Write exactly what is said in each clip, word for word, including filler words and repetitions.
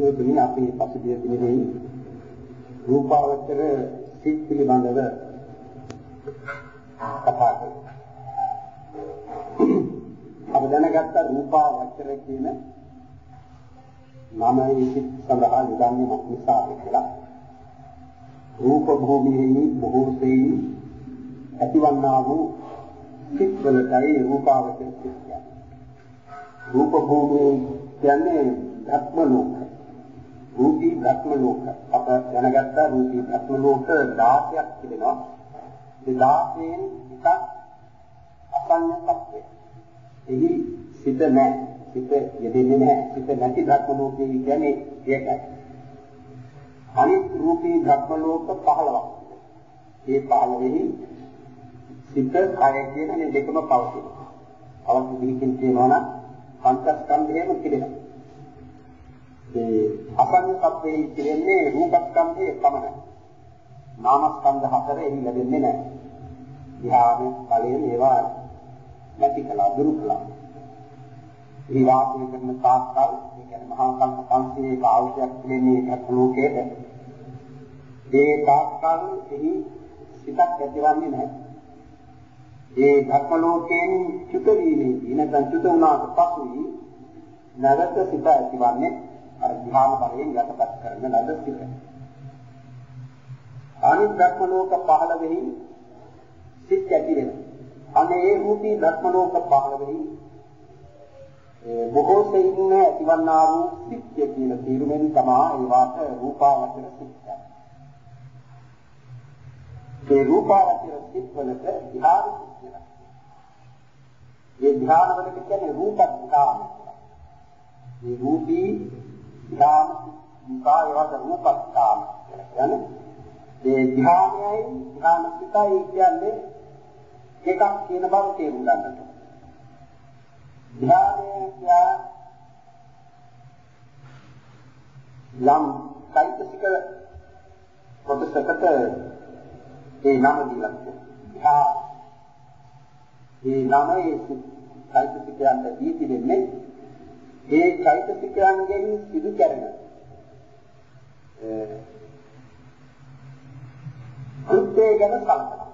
පින්වතුනි අපි පසුගිය දිනෙදී රූපාවචර සිත් පිළිබඳව කතා කළා. අපි දැනගත්ත රූපාවචර කියන නාමයේ සිත් සඳහා යොදන්නේ මොකක් නිසාද කියලා. රූප භූමියේ බොහෝ සෙයින් ඇතිවන්නා වූ සිත් වලටයි රූපාවචර සිත් කියන්නේ. රූප භූමියේ කියන්නේ ධර්ම ලෝක. රූපී ධර්ම ලෝක. අප දැනගත්ත රූපී ධර්ම ලෝක දහසක් තිබෙනවා. ඒ දහසෙන් එකක් අසඤ්ඤ සත්‍යය. එහි සිත නැහැ. සිත යෙදෙන්නේ නැහැ. සිත නැති ධර්ම ලෝකේ කියන්නේ ඒකයි. අනිත් රූපී ධර්ම ලෝක පහළවක්. මේ පහළෙහි සිත කය කියන මේ දෙකම පවතිනවා. අවශ්‍ය දෙයකින් කියනවා නම් පංචස්කන්ධයම තිබෙනවා. ඒ අසඤ්ඤ සත්‍යයේ කියන්නේ රූපස්කන්ධයේ පමණයි. නාමස්කන්ධ හතර එහි ලැබෙන්නේ නැහැ. ධ්‍යාන ඵලයෙන් ඒවා නැති කළා දුරු කළා. මේ වාසය කරන තාක්කල් ඒ කියන්නේ මහා සංඝ පන්සියේ ආවශ්‍යක දෙන්නේ ධර්ම ලෝකයේ ඒ තාක්කල් එහි සිතක් ඇතිවන්නේ නැහැ. ඒ ධර්ම ලෝකයෙන් චුත වීමේදී නැත්නම් චුත වුණාට පසුයි නැවත සිත ඇතිවන්නේ අර ධ්‍යාන බලයෙන් යටපත් කරන ලද සිත. අනිත් ධර්ම ලෝක පහළ වෙහි සිත් ඇති වෙනවා. අනේ ඒ රූපී ධර්ම ලෝක පහළ වෙහි ඒ බොහෝ සෙයින් ඇතිවන්නා වූ සිත් කියන තීරුමෙන් තමයි ඒවාට රූපාවචර සිත් කියන්නේ. ඒ රූපාවචර සිත් වලට ධ්‍යාන සිත් කියනවා. ඒ ධ්‍යාන වලට කියන්නේ රූපස්කාම කියලා. මේ රූපී ධ්‍යාන විපායවද රූපස්කාම කියලා කියන්නේ. ඒ ධ්‍යානයයි ධ්‍යාන සිතයි කියන්නේ එකක් කියන බව තේරුම් ගන්නට. ධ්‍යානය කියන්නේ යම් චෛතසික කොටසකට ඒ නම දීලා තියෙනවා. ඒ නමේ චෛතසිකයන්ට දී තිබෙන්නේ ඒ චෛතසිකයන්ගෙන් සිදු කරන කෘත්‍ය ගැන කල්පනා.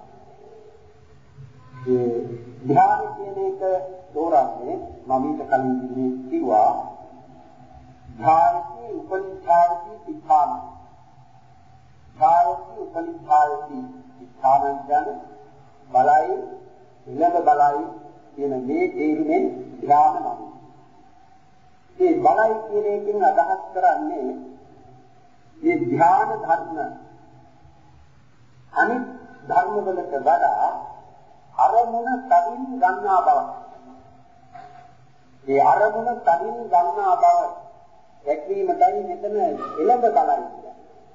ඒ ධ්‍යාන කියන එක තෝරන්නේ මම ඊට කලින් ඉන්නේ කිව්වා ධාරති උපනිධාරති තිඨාන. ධාරති උපනිධාරති තිඨාන කියන්නේ බලයි ඉලක බලයි කියන මේ තේරුමෙන් ධ්‍යාන නම්. මේ බලයි කියන එකෙන් අදහස් කරන්නේ මේ ධ්‍යාන ධර්ම අනිත් ධර්ම වලට වඩා අරමුණ තදින් ගන්නා බව. ඒ අරමුණ තදින් ගන්නා බව දැක්වීමයි මෙතන එළඹ බලයි කියන්නේ.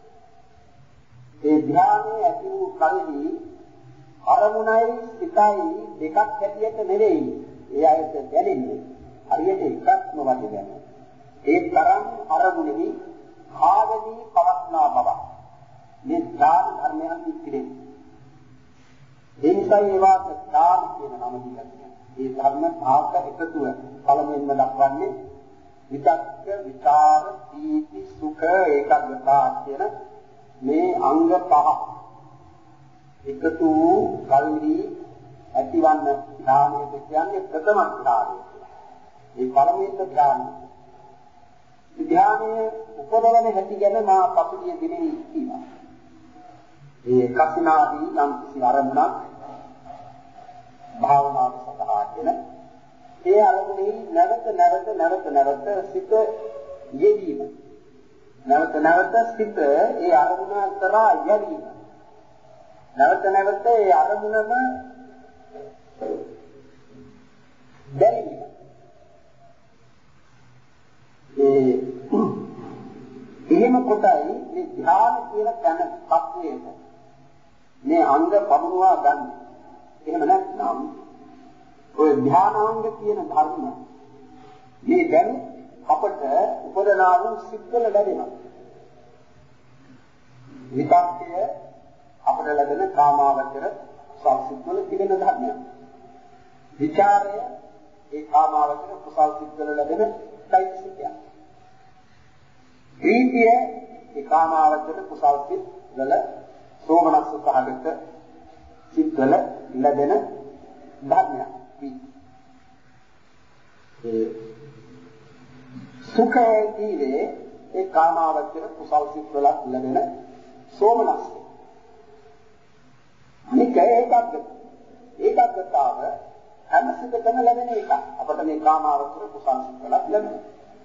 ඒ ධ්‍යානයේ ඇති වූ කල්හි අරමුණයි සිතයි දෙකක් හැටියට නෙවෙයි ඒ අයට දැනෙන්නේ. හරියට එකක්ම වගේ දැනෙනවා. ඒ තරම් අරමුණෙහි ආවදී පවත්නා බව. මේ ධ්‍යාන ධර්මයන් පිළිබඳ ඒ නිසා ඒවාට ධ්‍යාන කියන නම දීලා තියෙනවා. මේ ධර්ම ආක එකතුව පළමුවෙන්ම දක්වන්නේ විතක්ක, විචාර, සීති, සුඛ, ඒකාග්‍රතාව කියන මේ අංග පහ එකතු වූ කල්හි ඇතිවන්න ධ්‍යානයේ කියන්නේ ප්‍රථම ධ්‍යානය. මේ පළමුවෙන් ධ්‍යානය. ධ්‍යානයේ උපදවන හැටි ගැන මා පසුගිය දිනේ කිව්වා. ඒ කසිනාදී නම් කිසි අරමුණක් භාවනාව සඳහා කියන ඒ අරමුණේ නැවත නැවත නැවත නැවත සිත යෙදීම. නැවත නැවත සිත ඒ අරමුණ කරා යෙදීම. නැවත නැවත ඒ අරමුණම දැනීම. ඒ එහෙම කොටයි මේ ධ්‍යාන කියලා දැන පස්වේද මේ අංග පමුණවා ගන්න. එහෙම නැත්නම් ඔය ධ්‍යානාංග කියන ධර්ම මේ දැන් අපට උපදනා වූ සිත්වල ලැබෙනවා. විතක්කය අපට ලැබෙන කාමාවචර සංසිද්ධවල තිබෙන ධර්මයක්. විචාරය ඒ කාමාවචර කුසල් සිත්වල ලැබෙන චෛතසිකයක්. ප්‍රීතිය ඒ කාමාවචර කුසල් සිත් වල සෝමනස්ස සහගත සිත් වල ලැබෙන ධර්මයක්. ඒ සුඛය කියන්නේ ඒ කාමාවචර කුසල් සිත් වල ලැබෙන සෝමනස්ස. අනික ඒකත් ඒකත්තාව හැම සිතකම ලැබෙන එක. අපිට මේ කාමාවචර කුසල් සිත් වල ලැබෙන.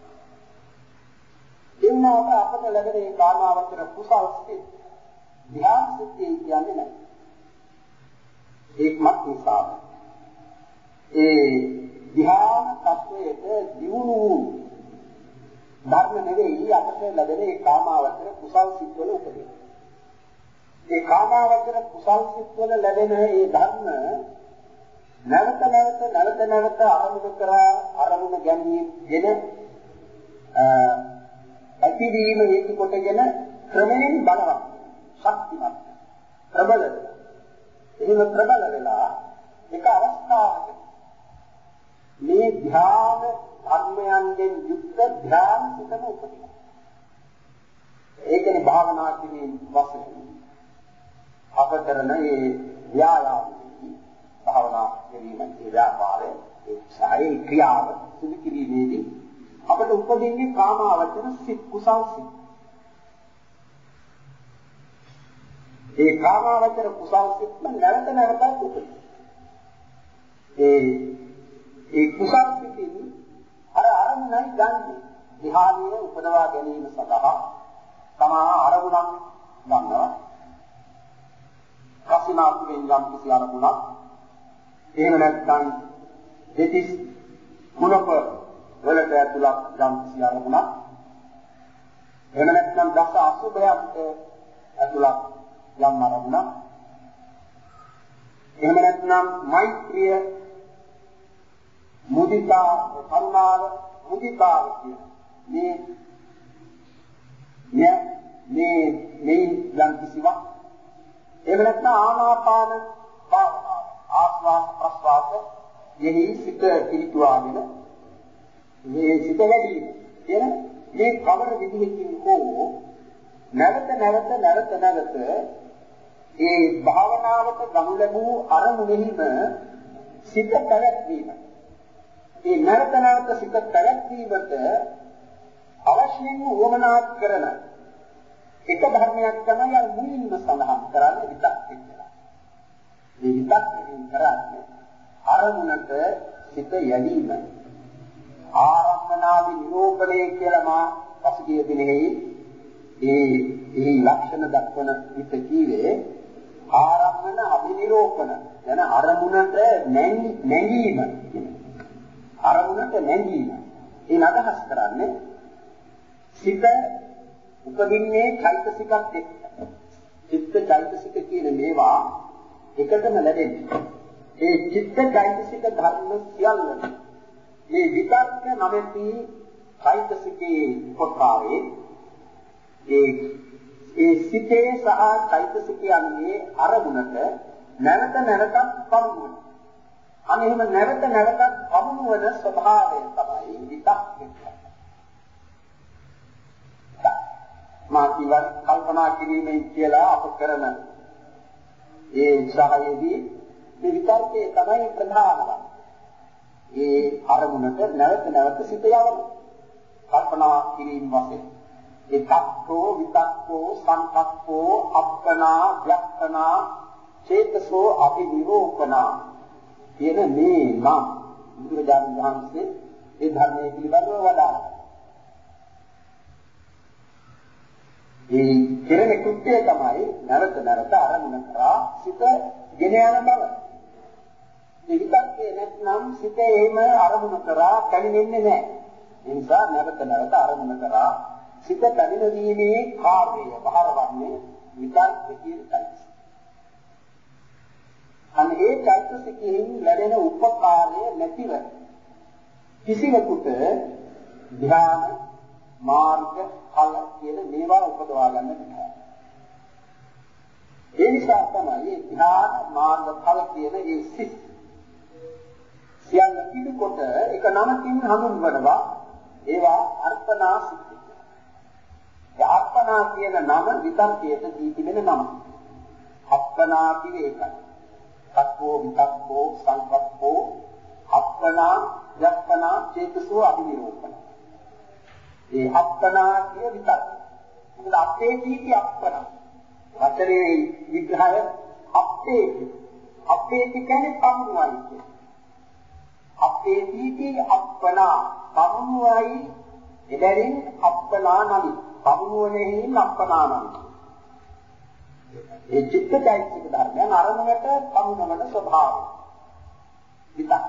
එන්නාට අපට ලැබෙන මේ කාමාවචර කුසල් සිත් ධ්‍යාන සිත් කියන්නේ නැහැ. ඒකමත් නිසා ඒ ධ්‍යාන තත්වයට දියුණු ධර්ම නෙවෙයි අපට ලැබෙන ඒ කාමාවචර කුසල් සිත් වල උපදින. ඒ කාමාවචර කුසල් සිත් වල ලැබෙන ඒ ධර්ම නැවත නැවත නැවත නැවත අරමුණු කරා අරමුණ ගැනීමගෙන ඇතිවීම හේතු කොටගෙන ක්‍රමයෙන් බලවත් ශක්තිමත් ප්‍රබල එහෙම ප්‍රබල වෙලා එක අවස්ථාවක මේ ධ්‍යාන ධර්මයන්ගෙන් යුක්ත ධ්‍යාන සිතම උපදිනවා. ඒකනේ භාවනා කිරීම වශයෙන් අප කරන මේ ව්‍යායාමයේ භාවනා කිරීමේ ව්‍යාපාරයේ ඒ සායේ ක්‍රියාව සිදු කිරීමේදී අපට උපදින්නේ කාමාවචර සිත් කුසල් සිත්. ඒ කාමාවචර කුසල් සිත් නැවත නැවතත් උපදින. ඒ ඒ කුසල් සිතින් අර අරමුණයි ගන්නේ. ධ්‍යානීය උපදවා ගැනීම සඳහා තමා අරමුණක් ගන්නවා. කසිනාතුෙන් යම් කිසි අරමුණක්. එහෙම නැත්නම් දෙතිස් කුණප වලට ඇතුළත් යම් කිසි අරමුණක්. එහෙම නැත්නම් දස අසුභයන්ට ඇතුළත් යම් අරමුණක්. එහෙම නැත්නම් මෛත්‍රිය මුදිතා කරුණාව මුදිතාව කියන මේ මේ මේ මේ යම් කිසිවක්. එහෙම නැත්නම් ආනාපාන භාවනාව ආස්වාද ප්‍රස්වාද යෙහි සිත පිළිතුවාගෙන මේ සිත වැඩි කියන මේ කවර විදිහකින් හෝ නැවත නැවත නැවත නැවත ඒ භාවනාවට ගනු ලැබූ අරමුණෙහිම සිත පැවැත්වීම. ඒ නැවත නැවත සිත පැවැත්වීමට අවශ්‍යම වමනා කරන එක ධර්මයක් තමයි අර මුලින්ම සඳහන් කරන්නේ විතක් කියලා. මේ විතක් කියන්නේ අරමුණට සිත යැවීම. ආරම්මනාදි නිරෝපණය කියලා මා පසුගිය දිනෙහි ඒ ඒ ලක්ෂණ දක්වන විට කීවේ ආරම්මන අභිනිරෝපණ යන අරමුණට නැංගීම. අරමුණට නැංගීම. ඒ අදහස් කරන්නේ සිත උපදින්නේ චෛතසිකත් එක්ක. චිත්ත චෛතසික කියන මේවා එකටම ලැබෙන්නේ. ඒ චිත්ත චෛතසික ධර්ම සියල්ලම මේ විතක්ක නැමැති චෛතසිකේ කොටාවේ ඒ ඒ සිතේ සහ චෛතසිකයන්ගේ අරමුණට නැවත නැවතත් පමුණුවන. අනෙහිම නැවත නැවතත් පමුණුවන ස්වභාවය තමයි විතක්ක. මා කිව්වා කල්පනා කිරීමෙන් කියලා අප කරන ඒ උත්සාහයේදී මේ විතර්කයේ තමයි ප්‍රධානම. ඒ අරමුණට නැවත නැවත සිත යවන කල්පනා කිරීම වශයෙන් ඒ තක්කෝ විතක්කෝ සංකප්පෝ අප්පනා ව්‍යක්ඛනා චේතසෝ අභිනිරෝපණා කියන මේ නම් බුදුරජාණන් වහන්සේ ඒ ධර්මයේ පිළිබඳව වදාළා. ඒ කෙරෙන කෘත්‍යය තමයි නැවත නැවත අරමුණ කරා සිත ගෙන යන බව. මේ විතක්කේ නැත්නම් සිත එහෙම අරමුණ කරා පැමිණෙන්නේ නැහැ. ඒ නිසා නැවත නැවත අරමුණ කරා සිත පැමිණීමේ කාර්යය බහරවන්නේ විතක්ක කියන චෛතසිකය. අනේ චෛතසිකයෙන් ලැබෙන උපකාරය නැතිව කිසිවෙකුට ධ්‍යාන මාර්ග ඵල කියන මේවා උපදවා ගන්න බැහැ. ඒ නිසා තමයි ධ්‍යාන මාර්ග ඵල කියන ඒ සිත් සියල්ල පිළිකොට එක නමකින් හඳුන්වනවා. ඒවා අර්පණා සිත්. ඒ අර්පණා කියන නම විතර්කයට දී තිබෙන නම. අර්පණා කියේ ඒකයි. සක්කෝ විතක්කෝ සංකප්පෝ අර්පණා යක්පණා චේතසෝ අභිනිරෝධන. ඒ අර්පණා කිය විතර්ක. මොකද අපේ දීටි අර්පණා. වචනේ විග්‍රහය අපේ අපේ කියන්නේ පමුණුවයි කියන්නේ. අපේ දීටි අර්පණා පමුණුවයි එබැවින් අර්පණා නමි. පමුණුවනෙහි අර්පණා නමි. ඒ චිත්තචෛතසික ධර්මයන් අරමුණට පමුණවන ස්වභාවය. විතක්.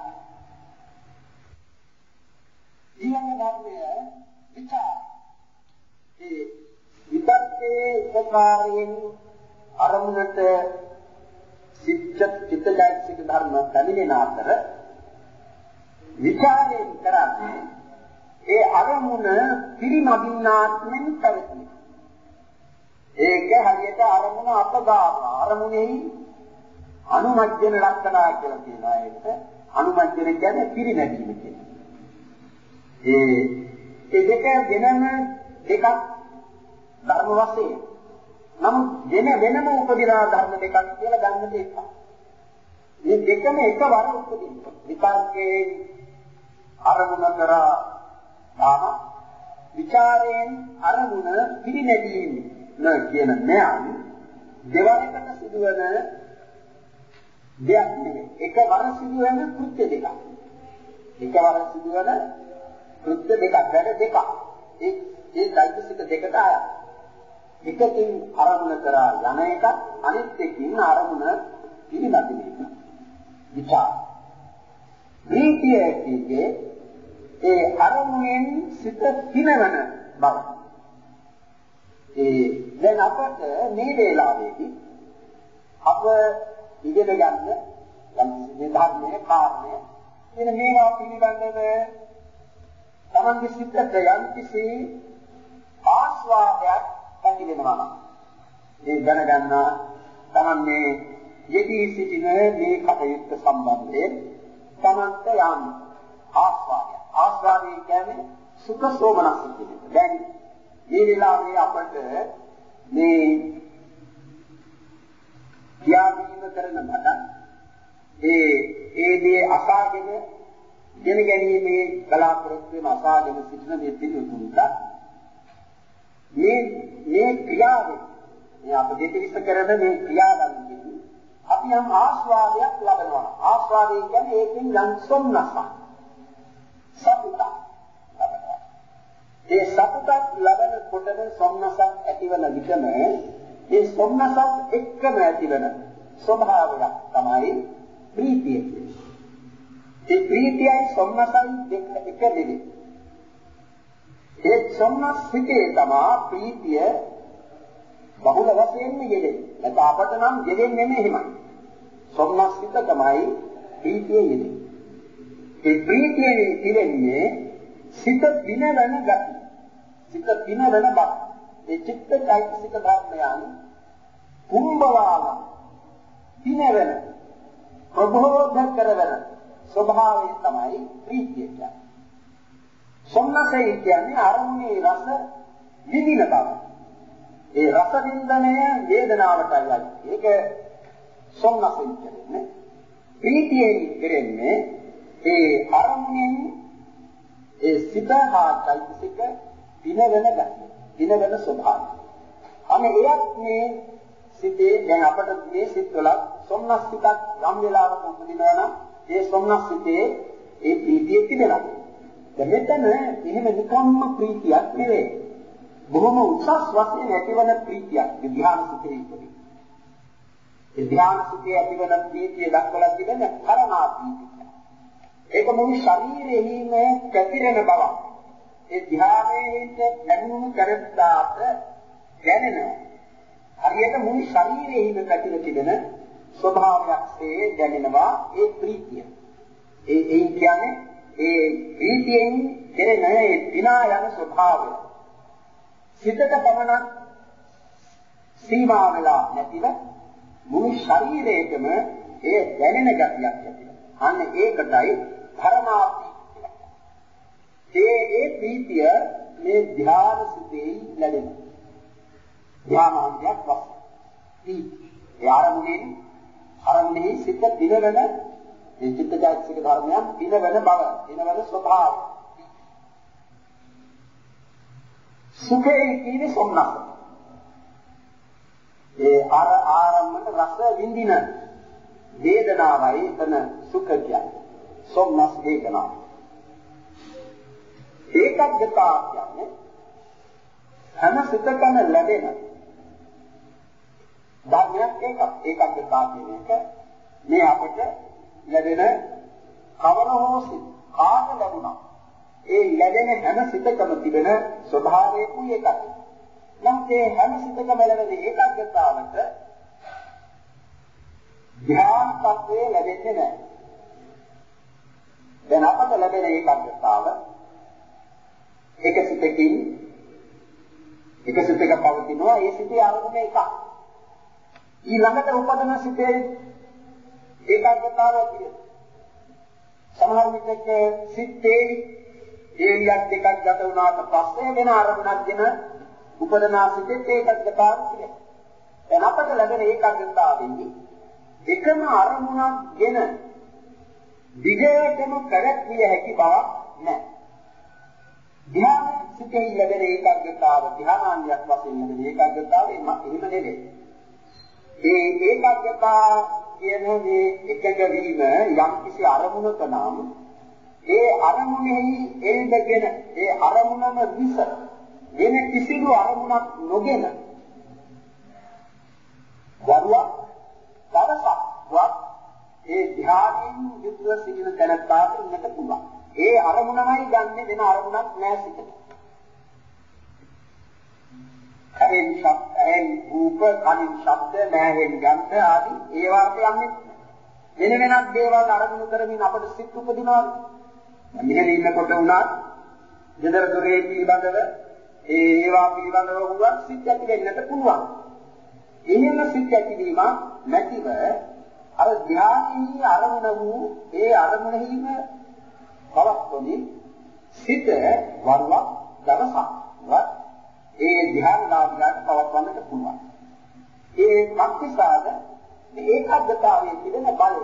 ඊළඟ ධර්මය විචාර. ඒ විතක්කේ උපකාරයෙන් අරමුණට සිත් චිත්තචෛතසික ධර්ම පැමිණෙන අතර විචාරයෙන් කරන්නේ ඒ අරමුණ පිරිනදින්නාත්මෙන් පැවතී. ඒක හරියට අරමුණ අපගාම අරමුණෙහි අනුමජ්ජන ලක්ෂණා කියලා කියනවා. ඒකට අනුමජ්ජන කියන්නේ පිරිනැදීම කියන්නේ. ඒ ඒ දෙක වෙනම දෙකක් ධර්ම වශයෙන්. නමුත් වෙන වෙනම උපදින ධර්ම දෙකක් කියලා ගන්න දෙයක්. මේ දෙකම එකවර උපදින. විතර්කේ අරමුණ කරා නාම විචාරයෙන් අරමුණ පිරිනැදීම න කියන නෑන් දෙවරකට සිදුවන දෙයක් නෙවෙයි. එකවර සිදුවන කෘත්‍ය දෙකක්. එකවර සිදුවන කෘත්‍ය දෙකක් වැඩ දෙකක්. ඒ ඒ চৈতසික දෙකට අයත්. එකකින් අරමුණ කරා යන එක අනිත් එකකින් අරමුණ පිළිනදින එක. විචාර. ප්‍රීතිය කියන්නේ ඒ අරමුණෙන් සිත පිනවන බව. ඒ දැන් අපට මේ වේලාවේදී අප ඉගෙන ගන්න යම් ධර්මයේ කාරණය එන මේවා පිළිබඳව තමන්ගේ සිතට යම් කිසි ආස්වාදයක් ඇති වෙනවා නම් ඒ දැනගන්න තමන් මේ යෙදී සිටින මේ කටයුත්ත සම්බන්ධයෙන් තමන්ට යම් ආස්වාදයක් ආස්වාදය කියන්නේ සුඛ සෝමනස්ස කියන එක. දැන් මේ වෙලාවේ අපට මේ ත්‍යාගීම කරන මත ඒ ඒ දේ අසාගෙන ගෙන ගැනීමේ බලාපොරොත්තු වෙන අසාගෙන සිටින මේ පිළිතුරුට මේ මේ ක්‍රියාවේ මේ අප දෙතිරිස කරන මේ ක්‍රියාවන්ගෙන් අපි යම් ආස්වාදයක් ලබනවා. ආස්වාදය කියන්නේ ඒකෙන් යම් සොම්නසක් සතුටක් ලබනවා. ඒ සතුටක් ලබන කොටම සොම්නසක් ඇතිවන විටම ඒ සොම්නසත් එක්කම ඇතිවන ස්වභාවයක් තමයි ප්‍රීතිය කියන්නේ. ඒ ප්‍රීතියයි සොම්නසයි දෙක එක දෙවි. ඒ සොම්නස් හිතේ තමයි ප්‍රීතිය බහුල වශයෙන්ම යෙදෙන්නේ. නැත්නම් අපට නම් යෙදෙන්නේ නෙමෙයි එහෙමයි. සොම්නස් හිත තමයි ප්‍රීතිය යෙදෙන්නේ. ඒ ප්‍රීතියේ ඉන්නේ සිත පිනවන ගති. සිත පිනවන බව. ඒ චිත්තචෛතසික ධර්මයන් කුම්බවාල පිනවන ප්‍රබෝධ කරවන ස්වභාවය තමයි ප්‍රීතිය කියන්නේ. සොම්නසය කියන්නේ අරමුණේ රස විඳින බව. ඒ රස විඳනය වේදනාවටයි යන්නේ. ඒක සොම්නසෙන් කියන්නේ. ප්‍රීතියෙන් කරන්නේ ඒ අරමුණෙන් ඒ සිත හා චෛතසික පිනවන ගති. පිනවන ස්වභාවය. අනේ එයත් මේ සිතේ දැන් අපට මේ සිත්වල සොම්නස් සිතක් යම් වෙලාවක උපදිනවා නම් ඒ සොම්නස් සිතේ ඒ ප්‍රීතිය තිබෙනවා. දැන් මෙතන එහෙම නිකම්ම ප්‍රීතියක් නෙවෙයි. බොහොම උසස් වශයෙන් ඇතිවන ප්‍රීතියක් ධ්‍යාන සිතේ ඉපදී. ඒ ධ්‍යාන සිතේ ඇතිවන ප්‍රීතිය දක්වලා තිබෙන කරණා ප්‍රීතිය. ඒක මුළු ශරීරෙහිම පැතිරෙන බව. ඒ ධ්‍යානයේ ලැබුණු කරත්තාට දැනෙනවා. හරියට මුළු ශරීරෙහිම පැතිර තිබෙන ස්වභාවයක්සේ දැනෙනවා ඒ ප්‍රීතිය. ඒ ඒ කියන්නේ ඒ ප්‍රීතියෙන් කෙරෙන ඒ විනා යන ස්වභාවය. සිතට පමණක් සීමා වෙලා නැතිව මුළු ශරීරයකම ඒ දැනෙන ගතියක් ඇතිවෙනවා. අන්න ඒකටයි ධර්මාපි. ඒ ඒ ප්‍රීතිය මේ ධ්‍යාන සිතේ ලැබෙනවා. ධ්‍යානාංගයක් වශයෙන්. ඒ ආරමුණේ ආරමුණේ සිත දිනවන මේ චිත්තජාතික ධර්මයන් දිනවන බව, දිනවන ස්වභාවය. සුඛේ කියන්නේ සොම්නස. ඒ ආර ආරම්මන රස විඳින වේදනාවයි එතන සුඛ කියන්නේ. සොම්නස් වේදනාව. ඒකග්ගතා කියන්නේ හැම සිතකම ලැබෙන ධර්මයක් එකක්. ඒකග්ගතා කියන එක මේ අපිට ලැබෙන කවර හෝ සිත කාට ලැබුණා. ඒ ලැබෙන හැම සිතකම තිබෙන ස්වභාවයකුයි එකක්. නමුත් ඒ හැම සිතකම ලැබෙන ඒකග්ගතාවට ධ්‍යාන තත්ත්වය ලැබෙන්නේ නැහැ. දැන් අපට ලැබෙන ඒකග්ගතාව එක සිතකින් එක සිතක පවතිනවා. ඒ සිතේ අරමුණ එකක්. ඊළඟට උපදින සිතේ ඒකාග්‍රතාවය තියෙනවා. සමහර විටක සිතේ ඒලියක් දෙකක් ගත වුණාට පස්සේ වෙන අරමුණක් දෙන උපදනා සිතේ ඒකාග්‍රතාවය තියෙනවා. දැන් අපට ලැබෙන ඒකාග්‍රතාවෙන්නේ එකම අරමුණක් ගෙන දිගටම පැවැත්විය හැකි බවක් නැහැ. ධ්‍යාන සිතේ ලැබෙන ඒකාග්‍රතාව ධ්‍යානාංගයක් වශයෙන් ලැබෙන ඒකාග්‍රතාවය එහෙම නෙවෙයි. ඒ ඒකාග්‍රතාව කියන මේ එකඟ වීම යම් කිසි අරමුණක නම් ඒ අරමුණෙහි එල්බගෙන ඒ අරමුණම විස වෙන කිසිදු අරමුණක් නොගෙන වරුවක් දවසක් වත් ඒ ධ්‍යානයෙන් යුක්ත සිටින තැනට ඉන්නට පුළුවන්. ඒ අරමුණමයි ගන්නෙ වෙන අරමුණක් නෑ සිතේ. කයෙන් ශබ්දයෙන් රූප කනින් ශබ්ද නැහෙන් ගන්ධ ආදී ඒ වාර්ථ යන්නේ වෙන වෙනත් දේවල් අරමුණු කරමින් අපට සිත් උපදිනවා. මෙහෙම ඉන්නකොට උනා ජීතර දුරේ පිළිබඳව ඒ ඒවා පිළිබඳව වුණා සිත් ඇති වෙන්නට පුළුවන්. එහෙම සිත් ඇතිවීම නැතිව අර ධ්‍යානයේ අරමුණ වූ ඒ අරමුණෙහිම පවත්වමින් සිත වරුවක් දවසක් වත් ඒ ධ්‍යානලාභයට පවත්වන්නට පුළුවන්. ඒ මක්නිසාද මේ ඒකාග්‍රතාවයේ තිබෙන බලය.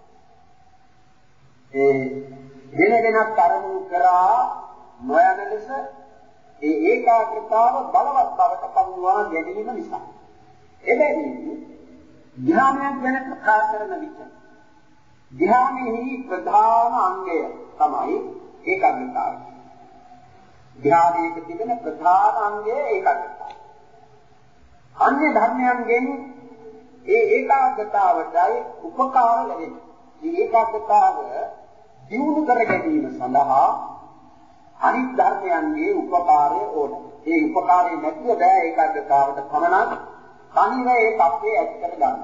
ඒ වෙන වෙනත් අරමුණු කරා නොයන ලෙස ඒ ඒකාග්‍රතාව බලවත් බවට පමුණවා ගැනීම නිසා. එබැවින් ධ්‍යානයක් ගැන කතා කරන විට ධ්‍යානයේ ප්‍රධාන අංගය තමයි ඒකාග්‍රතාවය. ධ්‍යානයේ තිබෙන ප්‍රධාන අංගය ඒකාග්‍රතාවය. අන්‍ය ධර්මයන්ගෙන් ඒ ඒකාග්‍රතාවටයි උපකාර ලැබෙන්නේ. මේ ඒකාග්‍රතාව දියුණු කර ගැනීම සඳහා අනිත් ධර්මයන්ගේ උපකාරය ඕන. ඒ උපකාරය නැතිව බෑ ඒකාග්‍රතාවට පමණක් තනිව ඒ තත්ත්වය ඇති කර ගන්න.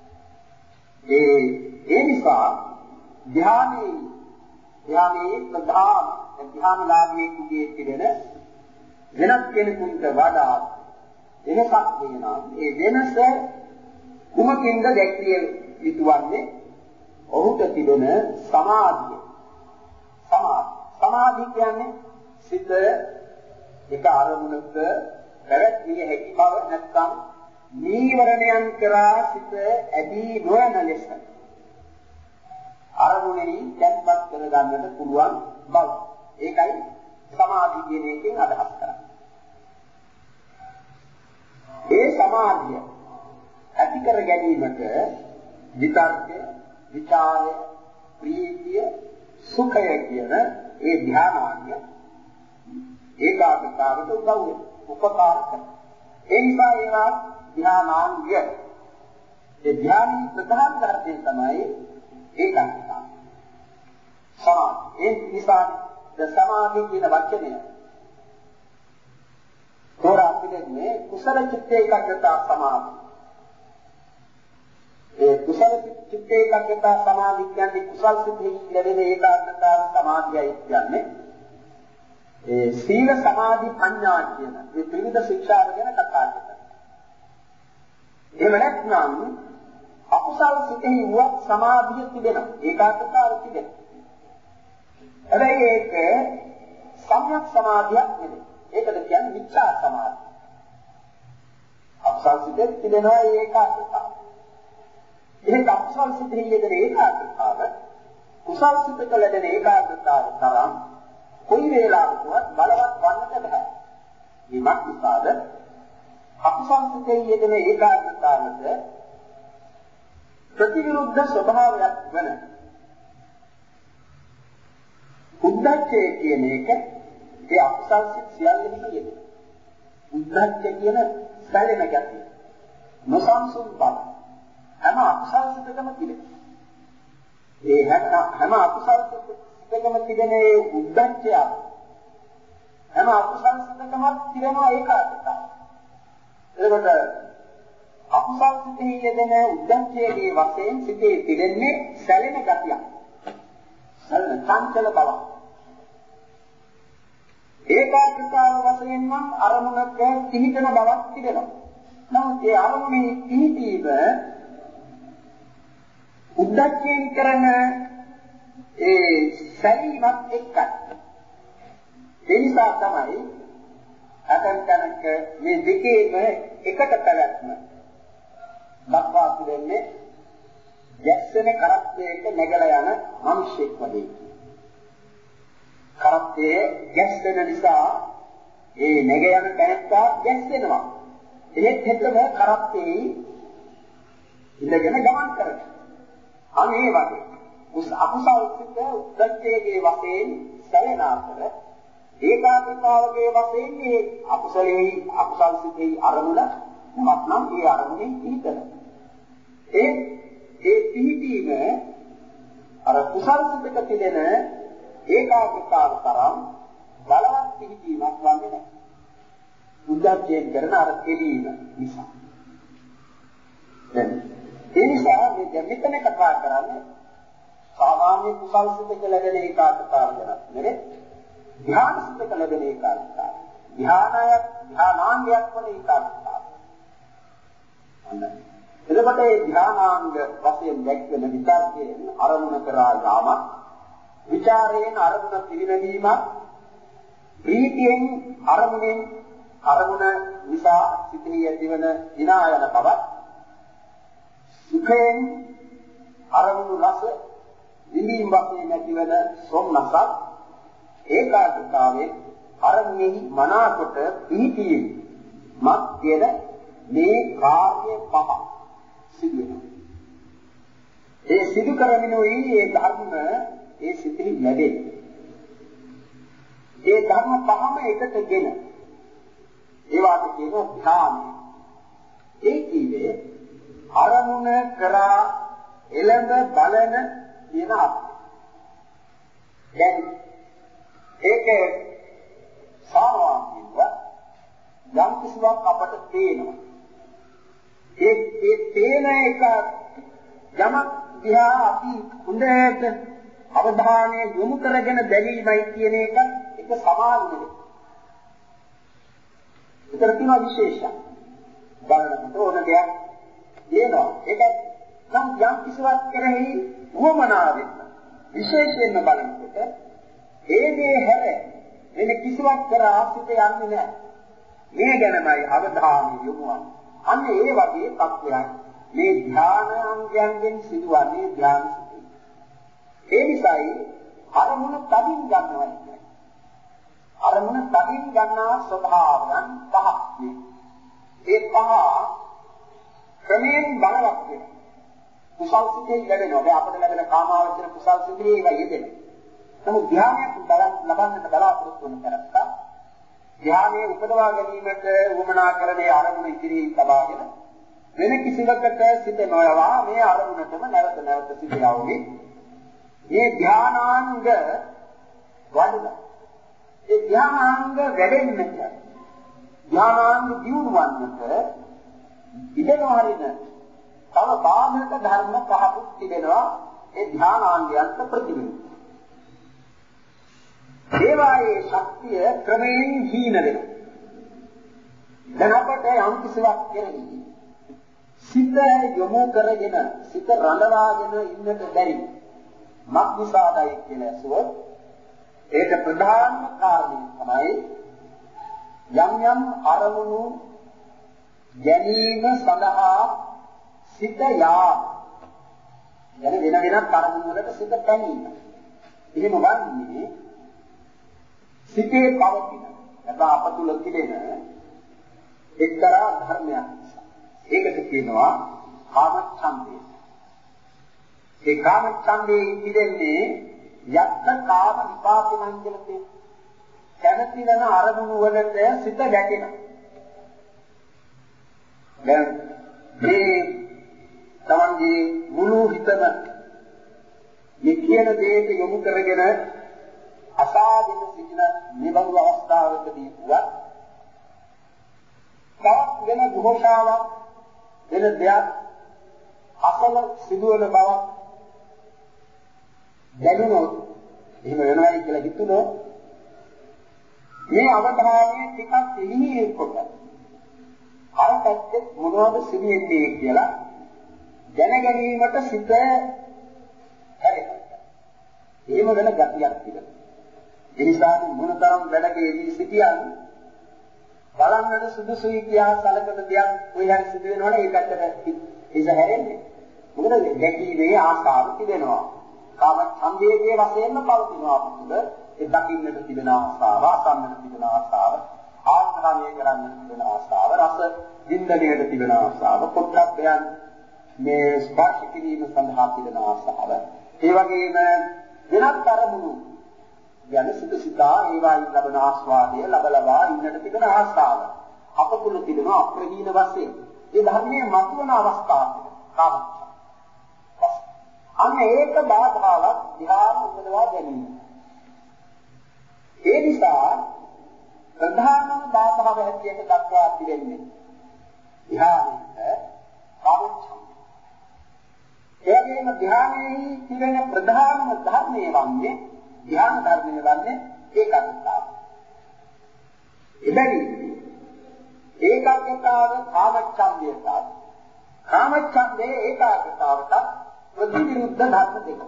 ඒ ඒ නිසා ධ්‍යානයේ ධ්‍යානයේ ප්‍රධාන ධ්‍යානලාභයේ පිළිදෙන වෙනත් කෙනෙකුට වඩා වෙනසක් වෙනවා. ඒ වෙනස කුමකින්ද දැක්විය යුතුවන්නේ? ඔහුට තිබෙන සමාධිය. සමාධි. සමාධි කියන්නේ සිත එක අරමුණක පැවැත්විය හැකි බව නැත්නම් නීවරණයන් කරා සිත ඇදී නොයන ලෙස අරමුණෙහි දැන්පත් කර ගන්නට පුළුවන් බව. ඒකයි සමාධි කියන එකෙන් අදහස් කරන්නේ. ඒ සමාධිය ඇති කර ගැනීමට විතර්කය, විචාරය, ප්‍රීතිය, සුඛය කියන ඒ ධ්‍යානාංගය ඒකාග්‍රතාවට උදව් වෙනවා, උපකාර කරනවා. ඒ නිසා ඒවා ධ්‍යානාංගය. ඒ ධ්‍යානයේ ප්‍රධාන ධර්මය තමයි ඒකාග්‍රතාව. සමාධි. ඒ නිසා සමාධි කියන වචනය තෝරා පිළිගන්නේ කුසල චිත්ත ඒකාග්‍රතා සමාධි. ඒ කුසල චිත්ත ඒකාග්‍රතා සමාධි කියන්නේ කුසල් සිතෙහි ලැබෙන ඒකාග්‍රතා සමාධියයි කියන්නේ. ඒ සීල සමාධි ප්‍රඥා කියන මේ ත්‍රිවිධ ශික්ෂා ගැන කතා කරනවා. එහෙම නැත්නම් අකුසල් සිතෙහි වුවත් සමාධිය තිබෙනවා, ඒකාග්‍රතාව තිබෙනවා. හැබැයි ඒක සම්‍යක් සමාධියක් නෙවෙයි. ඒකද කියන්නේ මිච්ඡා සමාධිය. අකුසල් සිතේ තිබෙනවා ඒකාග්‍රතාව. ඒ අකුසල් සිතේ යෙදෙන ඒකාග්‍රතාව කුසල් සිතක ලැබෙන ඒකාග්‍රතාව තරම් කොයි වේලාවකවත් බලවත් වන්නට බෑ. මේක් නිසාද අකුසල් සිතේ යෙදෙන ඒකාග්‍රතාවද ප්‍රතිවිරුද්ධ ස්වභාවයක් වෙන උද්දච්චය කියන එක ඒ අකුසල් සිත් සියල්ලම යෙදෙන. උද්දච්චය කියන සැලෙන ගැතිය. නොසන්සුන් බව. හැම අකුසල් සිතකම තිබෙනවා. ඒ හැම අකුසල් සිතකම තිබෙන ඒ උද්දච්චය හැම අකුසල් සිතකම තිබෙනවා ඒකාග්‍රතාවය. එතකොට අකුසල් සිතේ යෙදෙන උද්දච්චයේ වශයෙන් සිතේ තිබෙන්නේ සැලෙන ගතියක්. සැලෙන චංචල බවක්. ඒකාග්‍රතාව වශයෙන් නම් අරමුණක පිහිටන බවක් තිබෙනවා. නමුත් ඒ අරමුණේ පිහිටීම උද්දච්චයෙන් කරන ඒ සැලීමත් එක්කයි. ඒ නිසා තමයි අතන්තනක මේ දෙකේම එකට පැවැත්ම දක්වා තිබෙන්නේ ගැස්සෙන කරත්තයක නැගලා යන මිනිසෙක් වගේ. කරත්තයේ ගැස්සෙන නිසා ඒ නැග යන තැනත්තා ගැස්සෙනවා. ඒත් හෙතම කරත්තේ ඉඳගෙන ගමන් කරනවා. අනේ වගේ උස් අකුසල් සිත උද්දච්චයේ වශයෙන් සැලෙන අතර ඒකාග්‍රතාවයේ වශයෙන් මේ අකුසලෙහි අකුසල් සිතෙහි අරමුණ නැත්නම් ඒ අරමුණේ පිහිටන. ඒ ඒ පිහිටීම අර කුසල් සිතක තිබෙන ඒකාග්‍රතාව තරම් බලවත් පිහිටීමක් වන්නේ නැහැ. උද්දච්චයෙන් කරන අර කෙලීම නිසා. දැන් ඒ නිසා මේ දැන් මෙතන කතා කරන්නේ සාමාන්‍ය කුසල් සිතක ලැබෙන ඒකාග්‍රතාව ගැන නෙවෙයි. ධ්‍යාන සිතක ලැබෙන ඒකාග්‍රතාව. ධ්‍යානයක් ධ්‍යානාංගයක් වන ඒකාග්‍රතාව. අන්න. එතකොට මේ ධ්‍යානාංග වශයෙන් දැක්වෙන විචාරයෙන් අරමුණ කරා යාම, විචාරයෙන් අරමුණ පිළිවෙලීම, ප්‍රීතියෙන් අරමුණෙන් අරමුණ නිසා සිතෙහි ඇතිවන විනායන බව, සුඛයෙන් අරමුණු රස විඳීම් වශයෙන් ඇතිවන සොම්නසක්, ඒකාග්‍රතාවයෙන් අරමුණෙහි මනාකොට පිහිටීම මත් කියන මේ කාර්ය පහ සිදු වෙනවා. ඒ සිදු කරමිනුයි ඒ ධර්ම ඒ සිතින් ලැබෙන්නේ. ඒ ධර්ම පහම එකටගෙන ඒවාට කියන ධ්‍යානය. ඒ කියන්නේ අරමුණ කරා එළඹ බලන කියන අර්ථය. දැන් ඒකේ සාමාන්‍යව යම් කිසිවක් අපට පේනවා. ඒ ඒ පේන එක යමක් දිහා අපි හොඳට අවධානය යොමු කරගෙන බැලීමයි කියන එක එක සමාන නෙවෙයි. ඒතර තියෙන විශේෂය. බලනකොට ඕන දෙයක් දෙනවා. ඒක නම් යම් කිසිවක් කරෙහි වමනාවෙන් විශේෂයෙන්ම බලනකොට ඒ දේ හැර වෙන කිසිවක් කරා සිට යන්නේ නැහැ. මේ ගැනමයි අවධානය යොමු වන්නේ. අන්න ඒ වගේ තත්ත්වයක් මේ ධානාංගයන්ගෙන් සිදුවන්නේ ධ්‍යාන සිතේ. ඒ නිසායි අරමුණ තදින් ගන්නවා කියන්නේ. අරමුණ තදින් ගන්නා ස්වභාවයන් පහක් ඒ පහ ක්‍රමයෙන් බලවත් වෙනවා. කුසල් සිතේ ලැබෙනවා. දැන් අපිට ලැබෙන කාමාවචර කුසල් සිතේ ඒවා යෙදෙනවා. නමුත් ධ්‍යානයක් ලබන්නට බලාපොරොත්තු වන තරත්තා ධ්‍යානයේ උපදවා ගැනීමට උවමනා කරන අරමුණ ඉදිරියේ තබාගෙන වෙන කිසිවකට සිත නොයවා මේ අරමුණටම නැවත නැවත සිත යවන්නේ. මේ ධ්‍යානාංග වඩන ඒ ධ්‍යානාංග වැඩෙන්නට ධ්‍යානාංග දියුණුවන්නට ඉදෙනවරින තව බාහිර ධර්ම පහක් තිබෙනවා ඒ ධ්‍යානාංගයන්ට ප්‍රතිවිරුද්ධ. ඒවායේ ශක්තිය ක්‍රමයෙන් හීන වෙනවා. දැන් අපට යම් කිසිවක් කෙරෙහි සිත යොමු කරගෙන සිත රඳවාගෙන ඉන්නට බැරි. මක් නිසාදයි කියලා ඇසුවොත් ඒක ප්‍රධාන කාරණය තමයි යම් යම් අරමුණු ගැනීම සඳහා සිත යා. යන වෙන වෙනත් අරමුණු වලට සිත පැනීම. එහෙම වන්නේ සිතේ පවතින නැත්නම් අප තුල තිබෙන එක්තරා ධර්මයක්. ඒකට කියනවා කාමච්ඡන්දය. ඒ කාමච්ඡන්දේ ඉතිරෙන්නේ යක්ක කාම විපාකමන් කියලා කියනවා. කැමති වෙන අරමුණු වලට සිත ගැටෙනවා. දැන් මේ තමන්ගේ මුළු හිතම මේ කියන දෙයට යොමු කරගෙන අසාගෙන සිටින නිබඳු අවස්ථාවකදී වුණා තවත් වෙන දුෂාවක් වෙන දෙයක් අසල සිදුවන බව දැනුනොත් එහෙම වෙනවයි කියලා හිතුනොත් මේ අවධානය ටිකක් එළියේ කොට අර පැත්තේ මොනවද සිදුවෙන්නේ කියලා දැන ගැනීමට සිත හැරෙනවා. එහෙම වෙන ගතියක් තිබෙනවා. ඒ නිසා මොනතරම් වැඩකේදී සිටියන් බලන්නට සුදුසුයි කියා සැලකෙන දෙයක් කොයි හරි සිදු වෙනවනේ ඒ පැත්තට ඉස හැරෙන්නේ. මොකද දැකීමේ ආසාව තිබෙනවා. කාම ඡන්දයේ වශයෙන්ම පවතිනවා අපිට. ඒ දකින්නට තිබෙන ආසාව, අසන්නට තිබෙන ආසාව, ආස්වාදනය කරන්නට තිබෙන ආසාව, රස විඳින්නට තිබෙන ආසාව, පොට්ටබ්බයන් මේ ස්පර්ශ කිරීම සඳහා තිබෙන ආසාව. ඒ වගේම වෙනත් අරමුණු යන සිතසිතා ඒවායින් ලබන ආස්වාදය ලබලවා ඉන්නට තිබෙන ආසාව. අප තුල තිබෙන අප්‍රහීන වශයෙන් ඒ ධර්මයේ මතුවන අවස්ථාව කාම. අන්න ඒක බාධාවක් ධ්‍යාන උපදවා ගැනීම. ඒ නිසා ප්‍රධානම බාධාව හැටියට දක්වා තිබෙන්නේ ධ්‍යානයේ කාමච්ඡන්දය. එවැගේම ධ්‍යානයේ තිබෙන ප්‍රධානම ධර්මයේ වන්නේ ධ්‍යාන ධර්මයේ වන්නේ ඒකාග්‍රතාව. එබැවින් ඒකාග්‍රතාව කාමච්ඡන්දයට කාමච්ඡන්දේ ඒකාග්‍රතාවට ප්‍රතිවිරුද්ධ ධර්ම දෙක.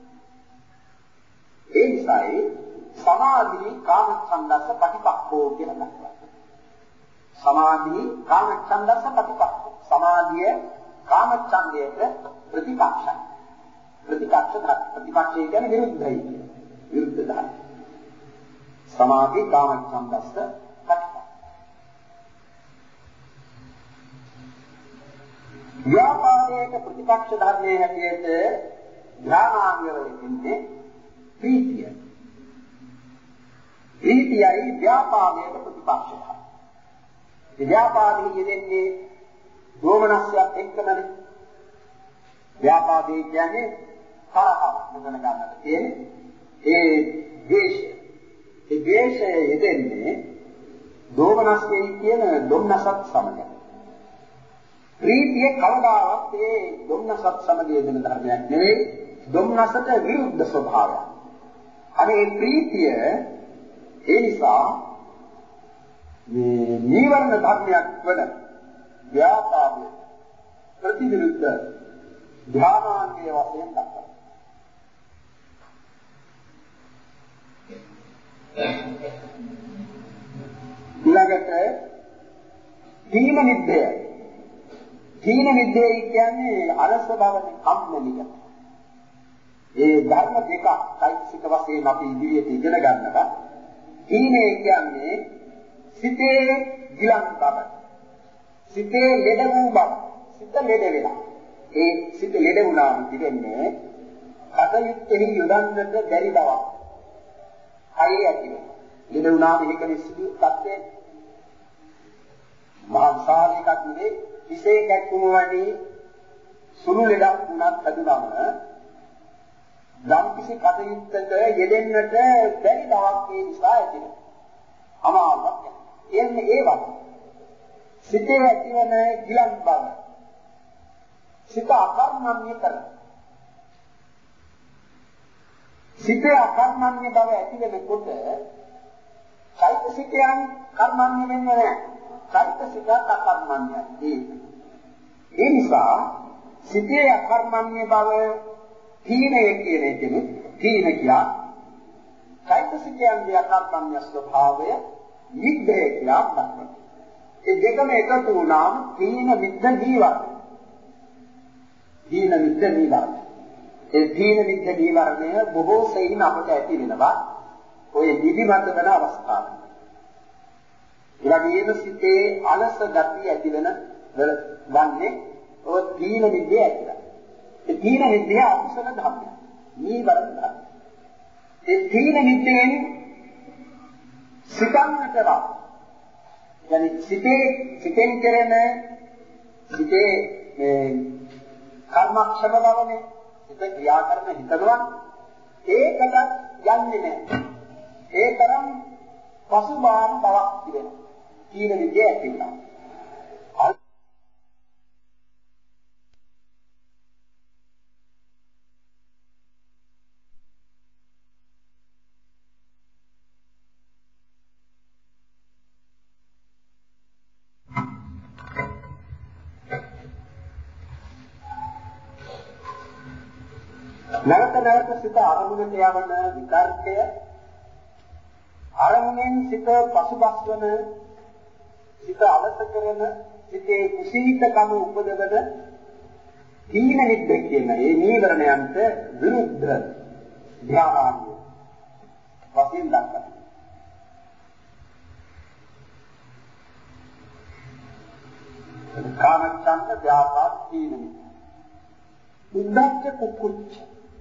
ඒ නිසායි සමාධි කාමච්ඡන්දස්ස ප්‍රතිපක්ඛෝ කියන දක්වනවා. සමාධි කාමච්ඡන්දස්ස ප්‍රතිපක්ඛෝ. සමාධිය කාමච්ඡන්දයට ප්‍රතිපක්ෂයි. ප්‍රතිපක්ෂ ධර්ම. ප්‍රතිපක්ෂය කියන්නේ විරුද්ධයි කියන. විරුද්ධ ධර්ම. සමාධි කාමච්ඡන්දස්ස ප්‍රතිපක්ඛ. ව්‍යාපාදයේ ප්‍රතිපක්ෂ ධර්මයේ හැටියට ධ්‍යානාංගවලින් ඉන්නේ ප්‍රීතිය. ප්‍රීතියයි ව්‍යාපාදයේ ප්‍රතිපක්ෂ ධර්ම. මේ ව්‍යාපාදයේ යෙදෙන්නේ දෝමනස්යක් එක්කමනේ. ව්‍යාපාදේ කියන්නේ තරහව මෙතන ගන්නට තියෙන්නේ. ඒ ද්වේෂය. ඒ ද්වේෂය යෙදෙන්නේ දෝමනස්යේ කියන දුම්නසත් සමග. ප්‍රීතිය කවදාවත් ඒ දුම්නසත් සමග යෙදෙන ධර්මයක් නෙවෙයි. දුම්නසට විරුද්ධ ස්වභාවයක්. අනේ ප්‍රීතිය ඒ නිසා මේ නීවරණ ධර්මයක් වන ව්‍යාපාදය ප්‍රතිවිරුද්ධ ධ්‍යානාංගයේ වශයෙන් දක්වනවා. ඊළඟට තීන නිද්දය. තීන නිද්දය කියන්නේ අලස බවනේ කම්මැලිකම. ඒ ධර්ම දෙකක් සයිසික වශයෙන් අපි ඉදිරියට ඉගෙන ගන්නවා. තීනේ කියන්නේ සිතේ ගිලන් බව. සිතේ ලෙඩ වූ බව. සිත ලෙඩ වෙලා. ඒ සිත ලෙඩ වුණාම තිබෙන්නේ කටයුත්තෙහි යොදන්නට බැරි බවක්. හරි ඇතිව. ලෙඩ වුණාම ඒක නිසිදු තත්ත්වයේ මානසික නෙවේ විශේෂ කැක්කුම වගේ සුළු ලෙඩක් වුණත් හදුනම යම් කිසි කටයුත්තක යෙදෙන්නට බැරි බවක් ඒ නිසා ඇතිවෙනවා. අමාරුවක්. එන්නේ ඒ වගේ. සිතේ ඇතිවන ගිලන් බව. සිත අකර්මණ්‍ය කරන. සිතේ අකර්මණ්‍ය බව ඇති වෙනකොට චෛතසිකයන් කර්මණ්‍ය වෙන්නේ නැහැ. චෛතසික අකර්මණ්‍යයි. ඒ නිසා සිතේ අකර්මණ්‍ය බව තීනය කියන එකනේ තීන කියා චෛතසිකයන්ගේ අකර්මණ්‍ය ස්වභාවය නිද්දේ කියලා දක්වනවා. ඒ දෙකම එකතු වුණාම තීන මිද්ද නීවරණ. තීන මිද්ද නීවරණ. ඒ තීන මිද්ද නීවරණය බොහෝ සෙයින් අපට ඇති වෙනවා ඔය නිදිමත වෙන අවස්ථාවේ. ඒ වගේම සිතේ අලස ගතිය ඇති වෙන වන්නේ ඔය තීන මිද්දේ ඇතිලා. ඒ තීන මිද්දේ අකුසල ධර්මය. නීවරණ ධර්ම. ඒ තීන මිද්දෙන් සිතන්නටවා. يعني සිතේ සිතෙන් කරන සිතේ මේ කර්මක්ෂම බවනේ සිත ක්‍රියා කරන හිතනවා ඒකට යන්නේ නැහැ. ඒ තරම් පසුබාහන බවක් තිබෙනවා. තීන මිද්දේ ඇතිවෙනවා. නැවත නැවත සිත අරමුණට යවන විකල්පය අරමුණෙන් සිත පසුබස් වන සිත අවස කරන සිතේ කුසීතකම උපදවන තීන මිද්ද කියන මේ නීවරණයන්ට විරුද්ධ ධ්‍යානාංගය වශයෙන් දක්වනවා. කාමච්ඡන්ද ව්‍යාපාද තීන මිද්ද උද්ධච්ච කුක්කුච්ච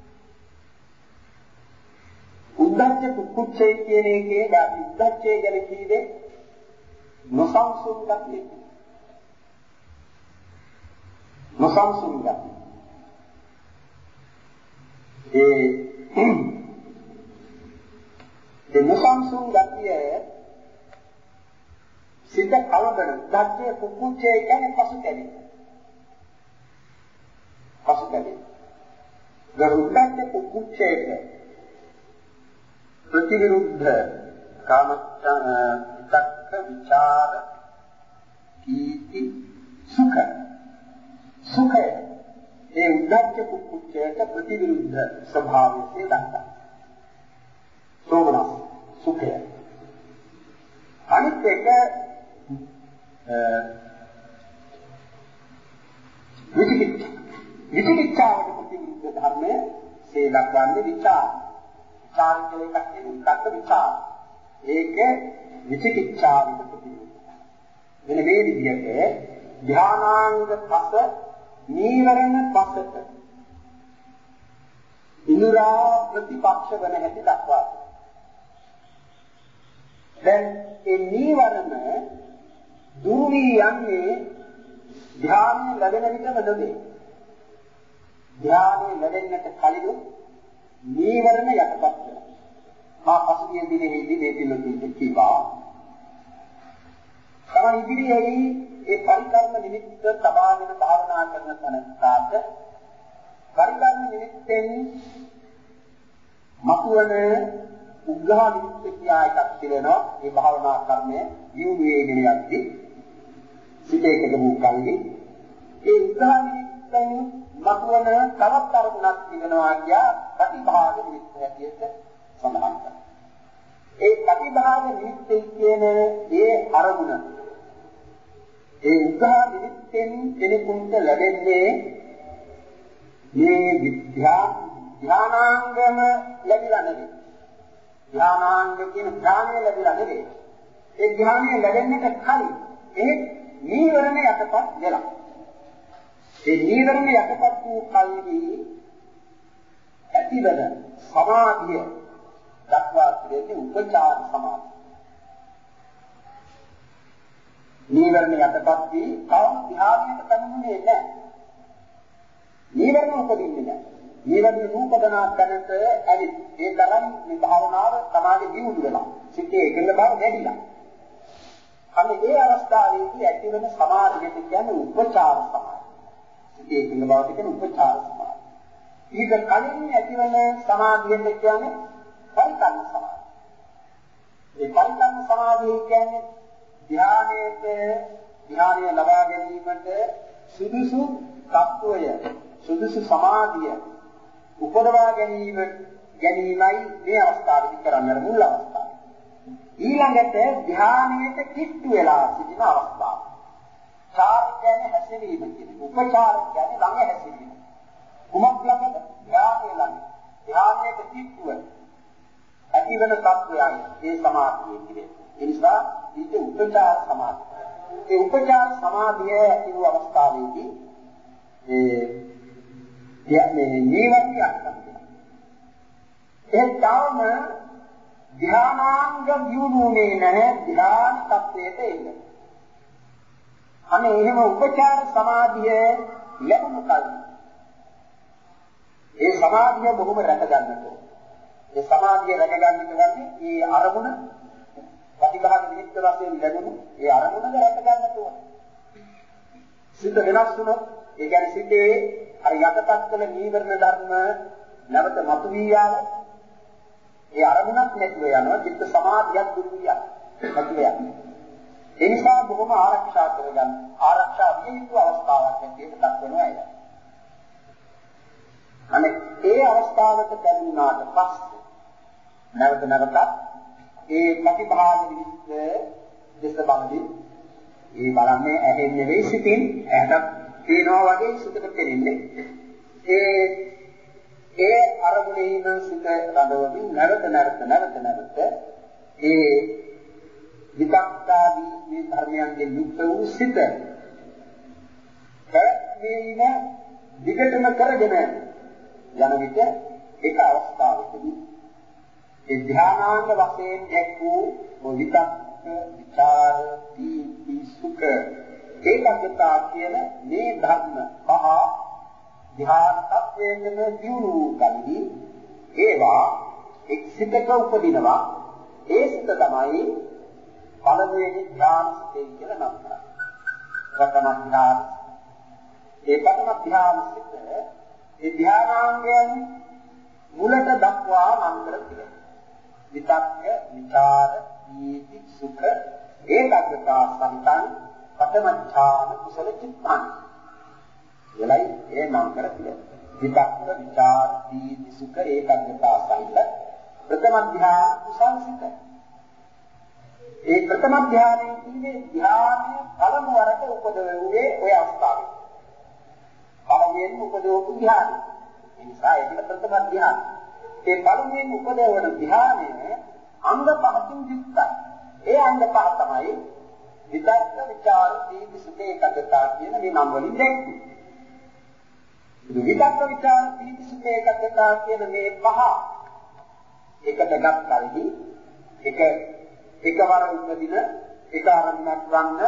උද්ධච්ච කුක්කුච්චය කියන එකේ දැන් උද්ධච්චය ගැන කීවේ නොසන්සුන් ගතිය. නොසන්සුන් ගතිය. ඒ ඒ නොසන්සුන් ගතිය සිත කලබල උද්ධච්ච කුක්කුච්චය කියන්නේ පසුතැවෙන. පසුතැවෙන. ගරුඩච්ච කුක්කුච්චයට ප්‍රතිවිරුද්ධ කාමච්ඡන විතක්ක විචාර කීති සුඛ සුඛය ඒ උද්දච්ච කුක්කුච්චයට ප්‍රතිවිරුද්ධ ස්වභාවය දක්වනවා. සෝමනස් සුඛය අනිත් එක විචිකිච්ඡා විචිකිච්ඡාවට ප්‍රතිවිරුද්ධ ධර්මය සේ දක්වන්නේ විචාර. චාරිත්‍රය එකක් නෙවෙයි විචාර. ඒක විචිකිච්ඡාවට ප්‍රතිවිරුද්ධ. වෙන මේ විදිහට ධානාංග පස නීවරණ පසට ඉනුරා ප්‍රතිපක්ෂ වෙන හැටි දක්වා. දැන් ඒ නීවරණ දුරු වී යන්නේ ධානය ලැබෙන විටම නෙවෙයි. ධානය ලැබෙන්නට කලින් නීවරණ යටපත් වෙනවා. මා පසුගිය දිනෙහිදී මේ පිළිතුරු කිව්වා. තමයි ඉදිරියේ ඒ පරිකර්ම නිමිත්ත සබාගෙන භාවනා කරන තැනට පරිකර්ම නිමිත්තෙන් මතුවන උග්ඝා නිමිත්ත කියා එකක් තිබෙනවා. මේ භාවනා කර්මය යොමුවේගෙන යද්දී සිතේක මුකල්ලි ඒ උග්ඝා නිමිත්තෙන් මතුවන තවත් අරමුණක් තිබෙනවා කියා ප්‍රතිභාග නිමිත්ත හැටියට සඳහන් කරනවා. ඒ ප්‍රතිභාග නිමිත්ත කියන ඒ අරමුණ ඒ උග්ඝා නිමිත්තෙන් කෙනෙකුට ලැබෙන්නේ මේ විද්‍යා ඥානාංගම ලැබිලා නෙවෙයි. ඥානාංග කියන ඥානය ලැබිලා නෙවෙයි. ඒ ඥානය ලැබෙන්නට කලින් ඒ නීවරණ යටපත් වෙලා. ඒ නීවරණ යටපත් වූ කල්හි ඇතිවන සමාධිය දක්වා තිබෙන්නේ උපචාර සමාධිය. නීවරණ යටපත් වී තවම ධ්‍යානයට පැමිණෙන්නේ නැහැ. නීවරණ උපදින්නේ නැහැ. නීවරණ රූපදනා තැනට ඇලි ඒ තරම් මේ භාවනාව සමාධි දියුණු වෙනවා. සිතේ එකඟ බව වැඩිලා. අන්න ඒ අවස්ථාවේදී ඇතිවන සමාධියට කියන්නේ උපචාර සමාධිය. සිතේ එකඟ බවට කියන උපචාර සමාධිය. ඊට කලින් ඇතිවන සමාධියට කියන්නේ පරිකර්ම සමාධිය. ඒ පරිකර්ම සමාධිය කියන්නේ ධ්‍යානයේ ධ්‍යානය ලබා ගැනීමට සුදුසු තත්වය සුදුසු සමාධිය උපදවා ගැනීම ගැනීමයි මේ අවස්ථාවේදී කරන්න මුල් අවස්ථාව. ඊළඟට ධ්‍යානයට කිට්ටු වෙලා සිටින අවස්ථාව. හැසිරීම කියන්නේ උපචාර කියන්නේ ළඟ හැසිරීම. කුමක් ළඟද? ධ්‍යානයේ ළඟ. ධ්‍යානයේ පිටුව. ඇතිවන තත්වයයි මේ සමාධිය කියන්නේ. ඒ නිසා ඊට උපචාර සමාධිය. ඒ උපචාර සමාධිය ඇති වූ අවස්ථාවේදී ඒ කියන්නේ නීවරණ යටපත්. ඒ තාම ධ්‍යානාංග දියුණුනේ නැහැ ධ්‍යාන තත්වයට එන්නේ. අනේ එහෙම උපචාර සමාධිය ලැබුණු කල ඒ සමාධිය බොහොම රැක ගන්නට ඕන. ඒ සමාධිය රැක ගන්න කියන්නේ ඒ අරමුණ ප්‍රතිභාග නිමිත්ත වශයෙන් ලැබුණු ඒ අරමුණ රැක ගන්නට ඕන. සිත වෙනස් වුණොත් ඒ කියන්නේ සිතේ අර යටපත් කළ නීවරණ ධර්ම නැවත මතුවී යාම ඒ අරමුණක් නැතිව යනවා චිත්ත සමාධියක් දුරු වියක් නැතිව යනවා. ඒ නිසා බොහොම ආරක්ෂා කරගන්න ආරක්ෂා විය යුතු අවස්ථාවක් ඇටියට දක්වනවා ඒක. අනේ ඒ අවස්ථාවට දැනුණාට පස්සේ නැවත නැවත ඒ ප්‍රතිභාග විස්ස දෙස බලමින් ඒ බලන්නේ ඇහෙන් නෙවෙයි සිතින් ඇහැට පේනවා වගේ සිතට පෙනෙන්නේ. ඒ ඒ අරමුණේම සිත රඳවමින් නැවත නැවත නැවත නැවත ඒ විතක්කාදී මේ ධර්මයන්ගෙන් යුක්ත වූ සිත පැවැත්මේම දිගටම කරගෙන යන විට එක අවස්ථාවකදී ඒ ධානාංග වශයෙන් එක් වූ විතක්ක විචාර දීපි සුඛ ඒකග්ගතා කියන මේ ධර්ම පහ ධ්‍යාන තත්වයෙන්ම දියුණු වූ කල්හි ඒවා එක් සිතක උපදිනවා. ඒ සිත තමයි පළවෙනි ධ්‍යාන සිතේ කියලා නම් කරන්නේ. ප්‍රථම ධ්‍යාන. ඒ ප්‍රථම ධ්‍යාන සිත ඒ ධ්‍යානාංගයන් මුලට දක්වා නම් කර තිබෙනවා. විතක්ක, විචාර, දීති, සුඛ, ඒකග්ගතා සම්තං ප්‍රථම ධ්‍යාන කුසල චිත්තං. එලයි ඒ නම් කර තිබෙනවා. විතක්ක, විචාර, දීති, සුඛ, ඒකග්ගතා සහිත ප්‍රථම ධ්‍යාන කුසල සිත. ඒ ප්‍රථම ධ්‍යානයේ කියන්නේ ධ්‍යානය පළමු වරට උපදවුවේ ඔය අවස්ථාවේ. පළමුවෙන් උපදවපු ධ්‍යානය. ඒ නිසා ඒක ප්‍රථම ධ්‍යානය. ඒ පළමුවෙන් උපදවන ධ්‍යානය අංග පහකින් යුක්තයි. ඒ අංග පහ තමයි විතක්ක, විචාර, දීති, සුඛ, ඒකග්ගතා කියන මේ නම් වලින් දැක්වෙන්නේ. විතක්ක, විචාර, දීති, සුඛ, ඒකග්ගතා කියන මේ පහ එකට ගත් කලදී එක එකවර උපදින එක ආරම්භයක් ගන්න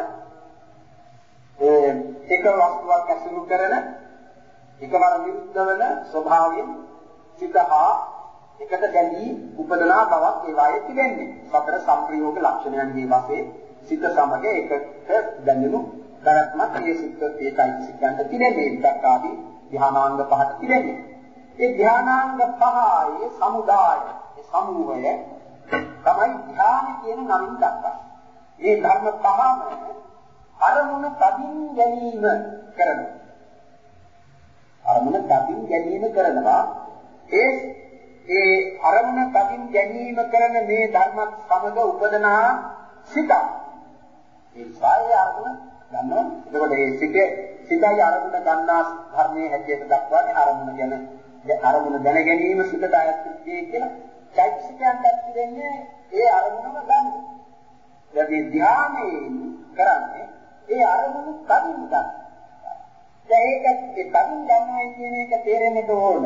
ඒ එක වස්තුවක් ඇසුරු කරන එකවර විරුද්ධ වන ස්වභාවයෙන් සිතහා එකට ගැලී උපදනා බවක් ඒ වායේ තිබෙන්නේ. සතර සංප්‍රයෝග ලක්ෂණයන්ගේ වශයෙන් සිත සමග එකට දැනෙනු කරත්මත් ඒ සිත් ඒකයි සිතන්ට තිබෙන්නේ. විතක් ආදී ධානාංග පහට තිබෙන්නේ. ඒ ධානාංග පහේ සමුදාය ඒ සමූහය තමයි ධ්‍යාන කියන නමින් දක්වන්නේ. මේ ධර්ම පහම අරමුණ තදින් ගැනීම කරනවා. අරමුණ තදින් ගැනීම කරනවා. ඒ ඒ අරමුණ තදින් ගැනීම කරන මේ ධර්මත් සමග උපදනා සිත. ඒ සාය අරමුණ ගන්නවා. එතකොට මේ සිත සිතයි අරමුණ ගන්නා ධර්මයේ හැටියට දක්වන්නේ අරමුණ ගැන අරමුණ දැන ගැනීම සිතට අයත්කේ කියලා. චෛතසිකයන්ට දෙන්නේ ඒ අරමුණම ගන්න. දැන් මේ ධ්‍යානයෙන් කරන්නේ ඒ අරමුණ කදින් ගන්න. දැන් ඒක ඒ කදින් ගන්නවා කියන එක තේරෙන්නට ඕන.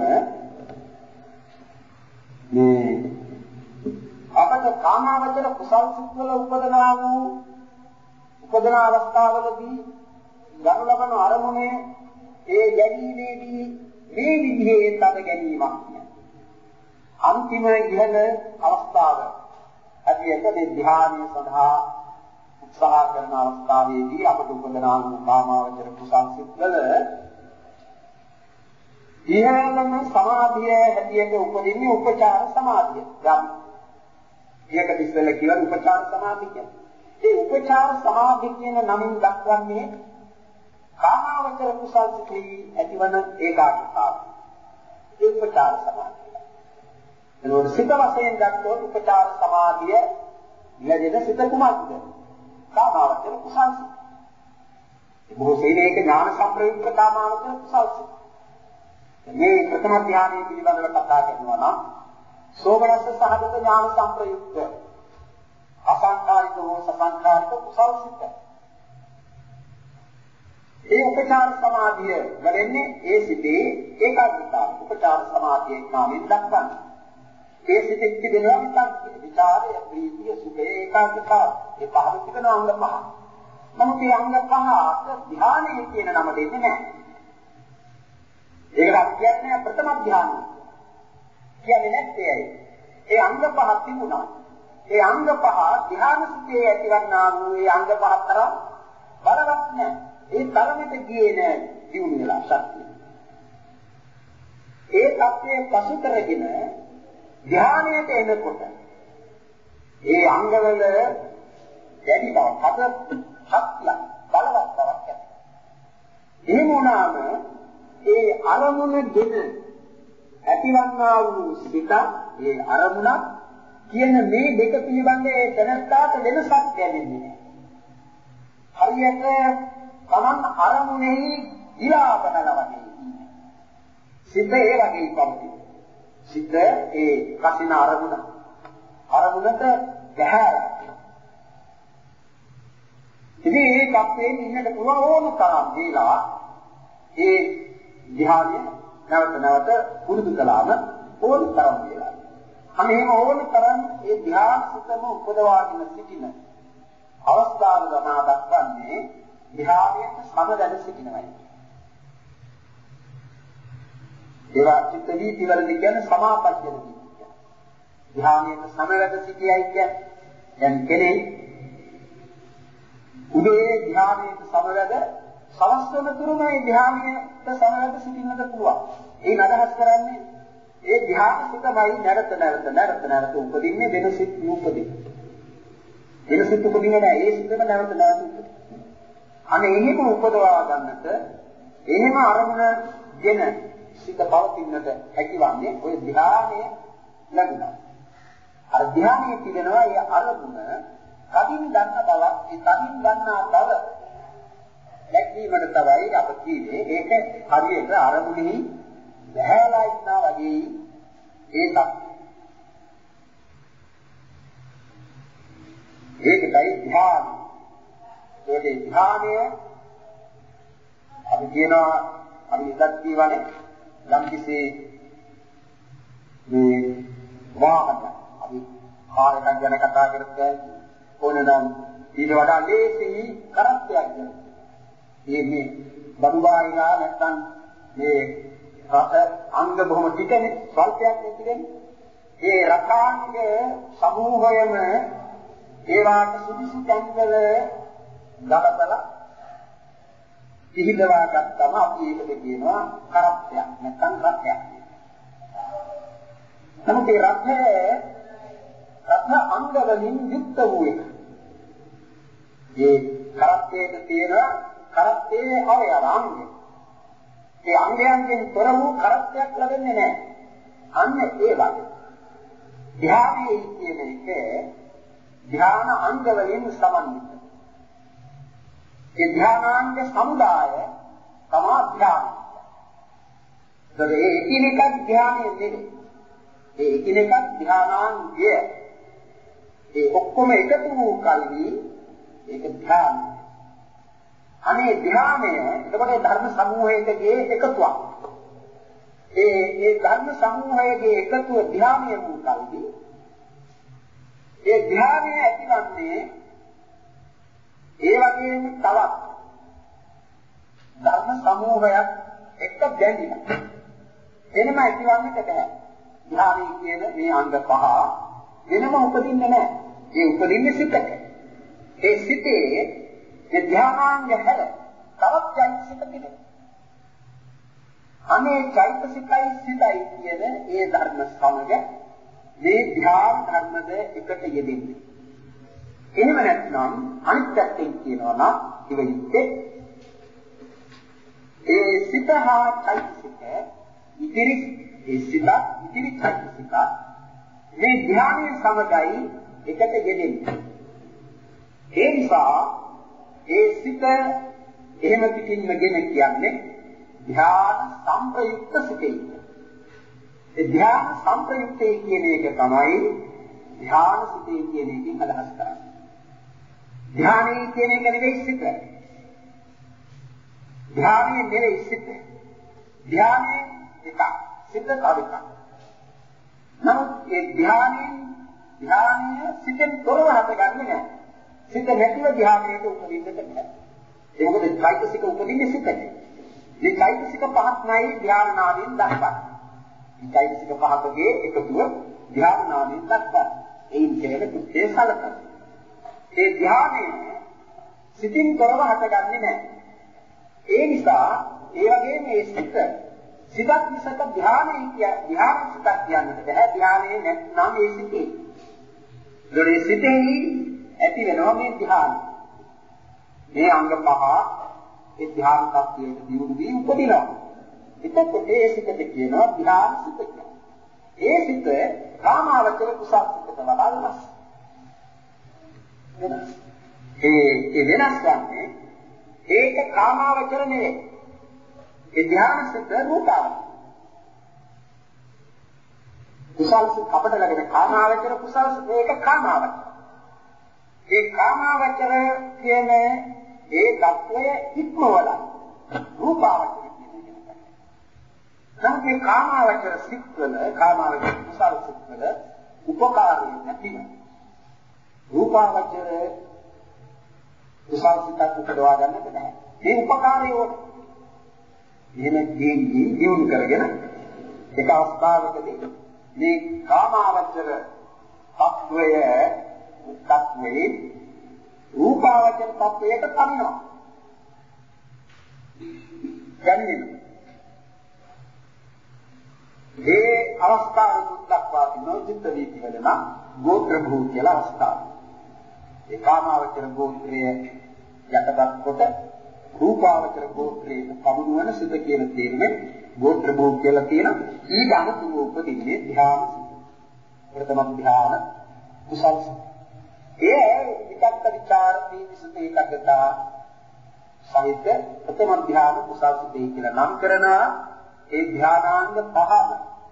මේ අපට කාමාවචර කුසල් සිත්වල උපදනා වූ උපදන අවස්ථාවලදී ගන්න ලබන අරමුණේ ඒ ගැනීමේදී මේ විදිහේ තද ගැනීමක් අන්තිම ඉහළ අවස්ථාව ඇතිවෙත මේ ධ්‍යානය සඳහා උත්සාහ කරන අවස්ථාවේදී අපට උපදනා වූ කාමාවචර කුසල් සිත්වල ඉහළම සමාධිය හැටියට උපදින්නේ උපචාර සමාධිය. යම් ඊයක ඉස්සෙල්ල කියලා උපචාර සමාධිය කියන්නේ. ඒ උපචාර සමාධිය කියන නමින් දක්වන්නේ කාමාවචර කුසල් සිතෙහි ඇතිවන ඒකාග්‍රතාවය. ඒ උපචාර සමාධිය. එනෝර සිත වශයෙන් දක්වන උපචාර සමාධිය ලැබෙන සිත කුමක්ද? කාමාවචර කුසල් සිත. බොහෝ සේනේක ඥාන සම්ප්‍රයුක්තතාමානක කුසල්සිත. මේ ප්‍රථම ධ්‍යානයේ පිළිබඳව කතා කරනවා නම් සෝමනස්ස සහගත ඥාන සම්ප්‍රයුක්ත අසංඛාරික හෝ සසංඛාරික කුසල්සිත. ඒ උපචාර සමාධිය වලන්නේ ඒ සිටේ ඒකාග්‍රතාව. උපචාර සමාධියේ නාමයෙන් දක්වන්නේ. ඒ සිටේ තිබෙනවා විතක් විචාරය, ප්‍රීතිය, සුඛය, ඒකාග්‍රතාව. ඒ පහම තිබෙන අංග පහ. නමුත් මේ අංග පහට ධ්‍යානය කියන නම දෙන්නේ නැහැ. ඒකට අපි කියන්නේ ප්‍රථම ධ්‍යානය. කියන්නේ නැත්තේ ඇයි? ඒ අංග පහ තිබුණා. ඒ අංග පහ ධ්‍යාන සිටේ ඇතිවන්නා වූ ඒ අංග පහ තරම් බලවත් නැහැ. ඒ තරමට ගියේ නෑ දියුණු වෙලා ශක්තිය. ඒ තත්ත්වයේ පසු කරගෙන ධ්‍යානයට එනකොට ඒ අංගවල දැඩි බව, හද ශක්තිය, බලවත් බවක් ඇති. එහෙම වුණාම ඒ අරමුණගෙන ඇතිවන්නා වූ සිත, ඒ අරමුණ කියන මේ දෙක පිළිබඳ ඒ දැනස්ථාත වෙනසක් දැනෙන්නේ නෑ. හරියට තමන් අරමුණෙහි ඉලාපනල වගේ ඉන්නේ. සිත ඒ වගේ පවතින. සිත ඒ කසින අරමුණ. අරමුණට ගැහැලා. ඉතින් ඒ කප්පේ ඉන්නට පුළුවන් ඕන තරම් දීලා ඒ ධ්‍යානය නැවත නැවත පුරුදු කළාම ඕන තරම් දීලා. අනේ ඕන තරම් ඒ ධ්‍යාන සිතම උපදවාගෙන සිටින අවස්ථාව ගමා දක්වන්නේ ධ්‍යානයට සමදැන සිටිනවයි. ඒවා චිත්ත වීති වලදී කියන්නේ සමාපත්තිය කියන්නේ. ධ්‍යානයට සමවැද සිටියයි කියන්නේ. දැන් කෙනෙක් උදේ ධ්‍යානයට සමවැද සවස් වෙනතුරුම ඒ ධ්‍යානයට සමවැද සිටින්නට පුළුවන්. ඒ අදහස් කරන්නේ ඒ ධ්‍යාන සිතමයි නැවත නැවත නැවත නැවත උපදින්නේ වෙන සිත් උපදින්නේ. වෙන සිත් උපදින්නේ නැහැ. ඒ සිතම නැවත නැවත උපදින්නේ. අනේ එහෙම උපදවා ගන්නට එහෙම අරමුණගෙන සිත පවතින්නට හැකිවන්නේ ඔය ධ්‍යානය ලැබුණා. අර ධ්‍යානයේ තිබෙනවා ඒ අරමුණ කදින් ගන්න බව, ඒ කදින් ගන්නා බව දැක්වීමට තමයි අප කියන්නේ ඒක හරියට අරමුණෙහි බහැලා ඉන්නා වගේ ඒකක්. ඒකයි ධ්‍යානය. ඒ ධ්‍යානය අපි කියනවා අපි ඉස්සත් කියවනේ යම් කිසි මේ වාහන අපි කාර් එකක් ගැන කතා කරද්දී ඕනනම් ඊට වඩා ලේසි කරත්තයක් ගන්න. මේ මේ බඩුවායිනා නැත්තම් මේ රස අංග බොහොම ටිකනේ ස්වල්පයක් නෙතිනේ. ඒ රකාංග සමූහයම ඒවාට සුදුසු තැන්වල ගලපලා පිළිදවා ගත්තම අපි ඒකට කියනවා කරත්තයක් නැත්නම් රත්යක්. නමුත් ඒ රත්නය රත්න අංග වලින් යුක්ත වූ එක. ඒ කරත්තයේ තියෙන කරත්තයේ අවයව අංගය. ඒ අංගයන්ගෙන් තොර වූ කරත්තයක් ලැබෙන්නේ නැහැ. අන්න ඒ වගේ. ධ්‍යානයේ කියන එක ධ්‍යාන අංග වලින් සමන්විත. ඒ ධ්‍යානාංග සමුදාය තමා ධ්‍යාන. ඒ එකිනෙක ධ්‍යානයේ නෙමෙයි. ඒ එකිනෙක ධ්‍යානාංගය. ඒ ඔක්කොම එකතු වූ කල්හි ඒක ධ්‍යාන. අනේ ධ්‍යානය එතකොට ධර්ම සමූහයකගේ එකතුවක්. ඒ ඒ ධර්ම සමූහයගේ එකතුව ධ්‍යානය වූ කල්හි ඒ ධ්‍යානය ඇතිවන්නේ ඒ වගේම තවත් ධර්ම සමූහයක් එක්ක ගැඳිලා. එනම ඇතිවන්නට බෑ. ධ්‍යානයේ කියන මේ අංග පහ වෙනම උපදින්නේ නැහැ. ඒ උපදින්නේ සිතක. ඒ සිතේ ඒ ධ්‍යානාංග හැර තවත් චෛතසික තිබෙනවා. අනේ චෛතසිකයි සිතයි කියන ඒ ධර්ම සමග මේ ධ්‍යාන ධර්මද එකට යෙදෙන්නේ. එහෙම නැත්නම් අනිත් පැත්තෙන් කියනවා නම් ඉවෙන්නේ ඒ සිත හා චෛතසික ඉතිරි ඒ සිත ඉතිරි චෛතසික මේ ධ්‍යානයේ සමගයි එකට යෙදෙන්නේ. ඒ නිසා ඒ සිත එහෙම පිටින්ම ගෙන කියන්නේ ධ්‍යාන සංප්‍රයුක්ත සිතේ. ඒ ධ්‍යාන සංප්‍රයුක්තේ කියන එක තමයි ධ්‍යාන සිතේ කියන එකෙන් අදහස් කරන්නේ. ධ්‍යානයේ කියන එක නෙවෙයි සිත. ධ්‍යානයේ නෙවෙයි සිත. ධ්‍යානයේ එක සිත තව එකක්. නමුත් ඒ ධ්‍යානයේ ධ්‍යානය සිතෙන් තොරව හටගන්නේ නැහැ. සිත නැතිව ධ්‍යානයට උපදින්නට බෑ. ඒ මොකද චෛතසික උපදින්නේ සිතේ. මේ චෛතසික පහක් නැයි ධ්‍යානනාදීන් දක්වන්නේ. මේ චෛතසික පහකගේ එකතුව ධ්‍යානනාදීන් දක්වන්නේ. ඒන් කෙරෙන කුත්තේ සලකන. ඒ ධ්‍යානය සිතින් තොරව හටගන්නේ නැහැ. ඒ නිසා ඒ වගේම මේ සිත සිතක් මිසක ධ්‍යානයේ කිය ධ්‍යාන සිතක් කියන්නට බෑ. ධ්‍යානයේ නැත්නම් ඒ සිතේ. ඒ සිතෙහි ඇති වෙනවා මේ ධ්‍යාන. මේ අංග පහ ඒ ධ්‍යාන tattwයට දියුණු වී උපදිනවා. එතකොට ඒ සිතට කියනවා ධ්‍යාන සිත කියලා. ඒ සිත කාමාවචර කුසල සිතට වඩා වෙනස්. වෙනස්. ඒ ඒ වෙනස් ගන්නේ ඒක කාමාවචර නෙවෙයි. ඒ ධ්‍යාන සිත රූපාවචර. කුසල සිත අපට ලැබෙන කාමාවචර කුසල සිත ඒක කාමාවචර. ඒ කාමාවචර කියන ඒ தত্ত্বය ඉක්මවල රූපාවචර කියන්නේ. සංකේ කාමාවචර සිත්වල කාමාවචර කුසල සිත්වල උපකාරය නැතිව රූපාවචර කුසල සිතක් උපදවා ගන්නට බෑ. මේ උපකාරය ඕන. එහෙම දෙන්නේ දියුණු කරගෙන එක අවස්ථාවකදී මේ කාමාවචර தত্ত্বය තත්වයේ රූපාවචර තත්වයට පනිනවා. ගන්නේ. මේ අවස්ථාව දුක්ඛවා කියනවා චිත්ත වීති වෙන ගෝත්‍ර භූ කියලා අවස්ථාව. ඒ කාමාවචර ගෝත්‍රය යටපත් කොට රූපාවචර ගෝත්‍රයට පමුණුවන සිත කියන තේරුමෙන් ගෝත්‍ර භූ කියලා කියන ඊට අනුතුව උපදින්නේ ධ්‍යාන සිත. ප්‍රථම ධ්‍යාන කුසල සිත. ඒ විතක්ක ਵਿਚාර දීවිසුත ඒකග්ගතා සහිත ප්‍රථම ධ්‍යාන කුසල සිතේ කියලා නම් කරන ඒ ධ්‍යානාංග පහම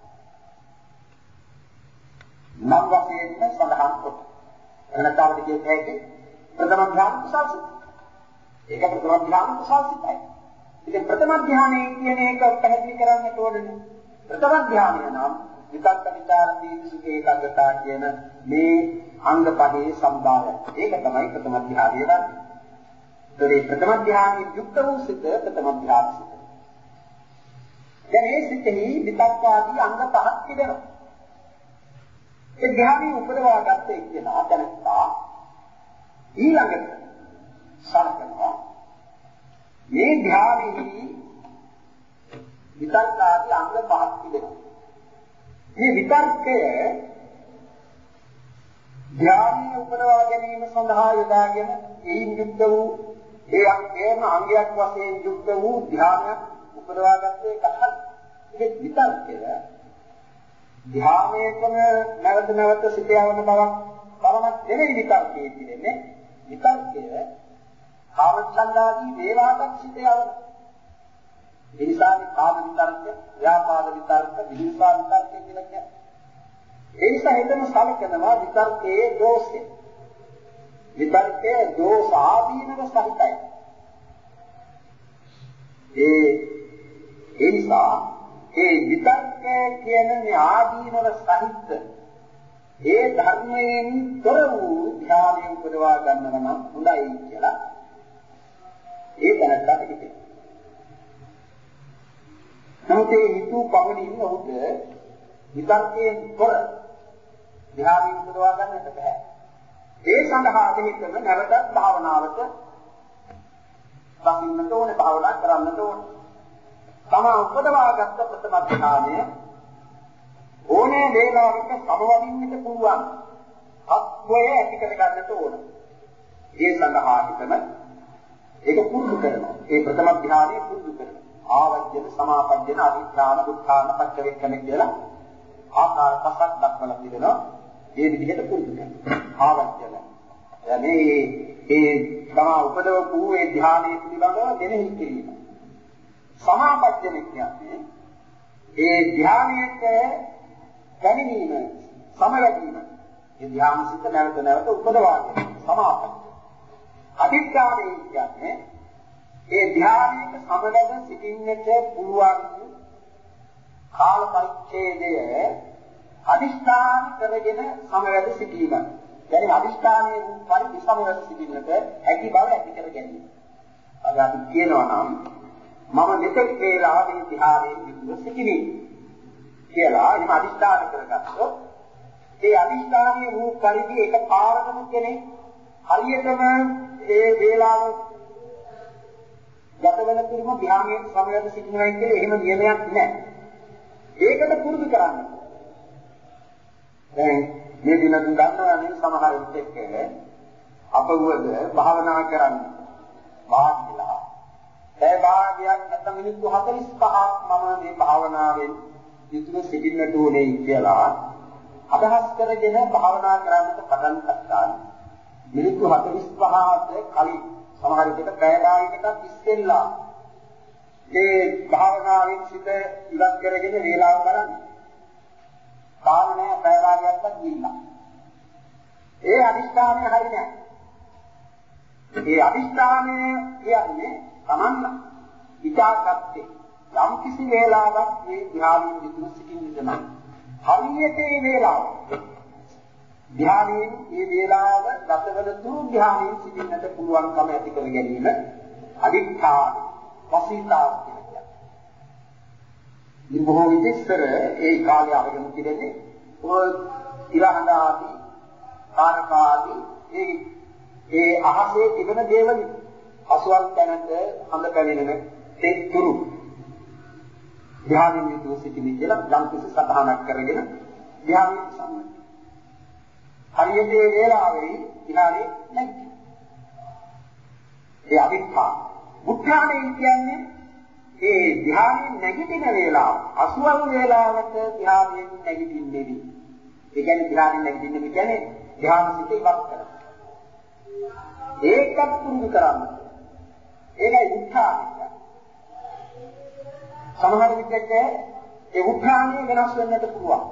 නම් වශයෙන් සඳහන් කොට එනතාවට කියන්නේ ප්‍රථම ධ්‍යාන කුසල සිත. ඒක ප්‍රථම ධ්‍යාන කුසල සිතයි. ඉතින් ප්‍රථම ධ්‍යානයේ කියන එක පැහැදිලි කරන්නට ඕනේ. ප්‍රථම ධ්‍යානය නම් විතක්ක ਵਿਚාර දීවිසුත ඒකග්ගතා කියන මේ අංග පහේ සම්භාවය. ඒක තමයි ප්‍රථම ධ්‍යානය වන්නේ. ඒ ප්‍රථම ධ්‍යානයේ යුක්ත වූ සිත ප්‍රථම ධ්‍යාන සිත. දැන් මේ සිතෙහි විතක්කාදී අංග පහක් තිබෙනවා. ඒ ධ්‍යානයේ උපදවා ගත්තේ කියන ආතනත්තා ඊළඟට සලකනවා. මේ ධ්‍යානයේ විතක්කාදී අංග පහක් තිබෙනවා. මේ විතර්කය ධ්‍යානය උපදවා ගැනීම සඳහා යොදාගෙන එයින් යුක්ත වූ ඒ අංගයම අංගයක් වශයෙන් යුක්ත වූ ධ්‍යානයක් උපදවා ගත්තේ කහල්. ඒ විතර්කය ධ්‍යානයේම නැවත නැවත සිට යවන බවක් බවමත් නෙවෙයි විතර්කයේ තියෙන්නේ. විතර්කය කාමච්ඡන්දාදී වේලාවක් සිට යවන. ඒ නිසා මේ කාම විතර්ක, ව්‍යාපාද විතර්ක, විහිංසා විතර්ක කියලා කියන්නේ. ඒ නිසා හිතම සලකනවා විතර්කයේ දෝෂය. විතර්කයේ දෝෂ ආදීනව සහිතයි. ඒ ඒ නිසා ඒ විතර්කය කියන මේ ආදීනව සහිත ඒ ධර්මයෙන් තොර වූ ධ්‍යානය උපදවා ගන්නව නම් හොඳයි කියලා ඒ දැනගන්න කිව්වේ. නමුත් ඒ හිතු පමණින් ඔහුට විතර්කයෙන් තොර ධ්‍යානය උපදවා ගන්නට බෑ. ඒ සඳහා දෙහිතම නැවතත් භාවනාවට බහින්නට ඕනේ, භාවනා කරන්නට ඕනේ. තමා උපදවාගත්ත ප්‍රථම ධ්‍යානය ඕනේ වේලාවක සමවදින්නට පුළුවන්. අත්වය ඇති කර ගන්නට ඕන. ඒ සඳහා හිතම ඒක පුරුදු කරනවා. ඒ ප්‍රථම ධ්‍යානය පුරුදු කරනවා. ආවජ්ජන සමාපජ්ජන අවිඥාන දුක්ඛාන පච්චවේක්ඛන කියලා ආකාර පහක් දක්වලා තිබෙනවා. මේ විදිහට පුරුදු කරනවා. ආවජ්ජන. මේ ඒ තමා උපදවපු ඒ ධ්‍යානයේ පිළිබඳව දෙනෙහි කිරීම. සමාපජ්ජන කියන්නේ ඒ ධ්‍යානයට පැමිණීම, සමවැදීම. ඒ ධ්‍යාන සිත නැවත නැවත උපදවා ගැනීම සමාපජ්ජන. අදිස්ථානය කියන්නේ ඒ ධ්‍යානයේ සමවැද සිටින්නට පුළුවන් කාල පරිච්ඡේදය අදිස්ථාන කරගෙන සමවැද සිටීම. يعني අදිස්ථානයේ පරිදි සමවැද සිටින්නට හැකි බව ඇති කර ගැනීම. අද අපි කියනවා නම් මම මෙතෙක් වේලා මේ ධ්‍යානයේ විදුව සිටිනේ කියලා එහෙම අදිස්ථාන කරගත්තොත් ඒ අදිස්ථානයේ වූ පරිදි එක පාරකම කෙනෙක් හරියටම ඒ වේලාව ගත වෙන තුරුම ධ්‍යානයේ සමවැද සිටිනවා කියන්නේ එහෙම නියමයක් නැහැ. ඒකට පුරුදු කරන්න. දැන් මේ දින තුන ගන්නවා නම් සමහර විටක අපවුවද භාවනා කරන්න වාඩිලා ඒ භාගයක් නැත්නම් මිනිත්තු හතළිස් පහක් මම මේ භාවනාවෙන් යුතුව සිටින්නට ඕනේ කියලා අදහස් කරගෙන භාවනා කරන්නට පටන් ගත්තා. මිනිත්තු හතළිස් පහකට කලින් සමහර විට පැය භාගයකට ඉස්සෙල්ලා මේ භාවනාවෙන් සිට ඉවත් කරගෙන වේලාව බලන්න. කාමනේ පැය භාගයක්වත් ගිහිල්ලා. ඒ අදිස්ථානය හරි නෑ. ඒ අදිස්ථානය කියන්නේ තමන්න විචාරකත්තේ යම් කිසි වේලාවක් මේ ධ්‍යානයේ විදුව සිටින්නට නම් හරියට මේ වේලාව ධ්‍යානයේ මේ වේලාව ගතවන තුරු ධ්‍යානයේ සිටින්නට පුළුවන්කම ඇති කර ගැනීම අදිස්ථාන වසීතාව කියන්නේ. මේ බොහෝ විදිහට ඒ කාලය අරගෙන ඉන්නේ ඔය ඉරහඳ ආදී කාරකාදී ඒ ඒ අහසේ තිබෙන දේවල් අසවල් තැනට හඳ පැමිණෙන ඒ තුරු ධ්‍යානෙ විදුව සිටින කියලා යම් කිසි සතහනක් කරගෙන ධ්‍යානෙ සම්මත. හරියට ඒ වේලාවේ ධ්‍යානෙ නැති. ඒ අවිස්ථාන උත්‍යානය කියන්නේ ඒ ධ්‍යානෙ නැගිටින වේලාව අසවල් වේලාවට ධ්‍යානෙ නැගිටින්නේ. ඒ කියන්නේ ධ්‍යානෙ නැගිටින්නේ කියන්නේ ධ්‍යාන සිත ඉවත් කරනවා. ඒකත් පුරුදු කරන්න. ඒකයි උත්‍යානය. සමහර විටක ඒ උත්‍යානය වෙනස් වෙන්නට පුළුවන්.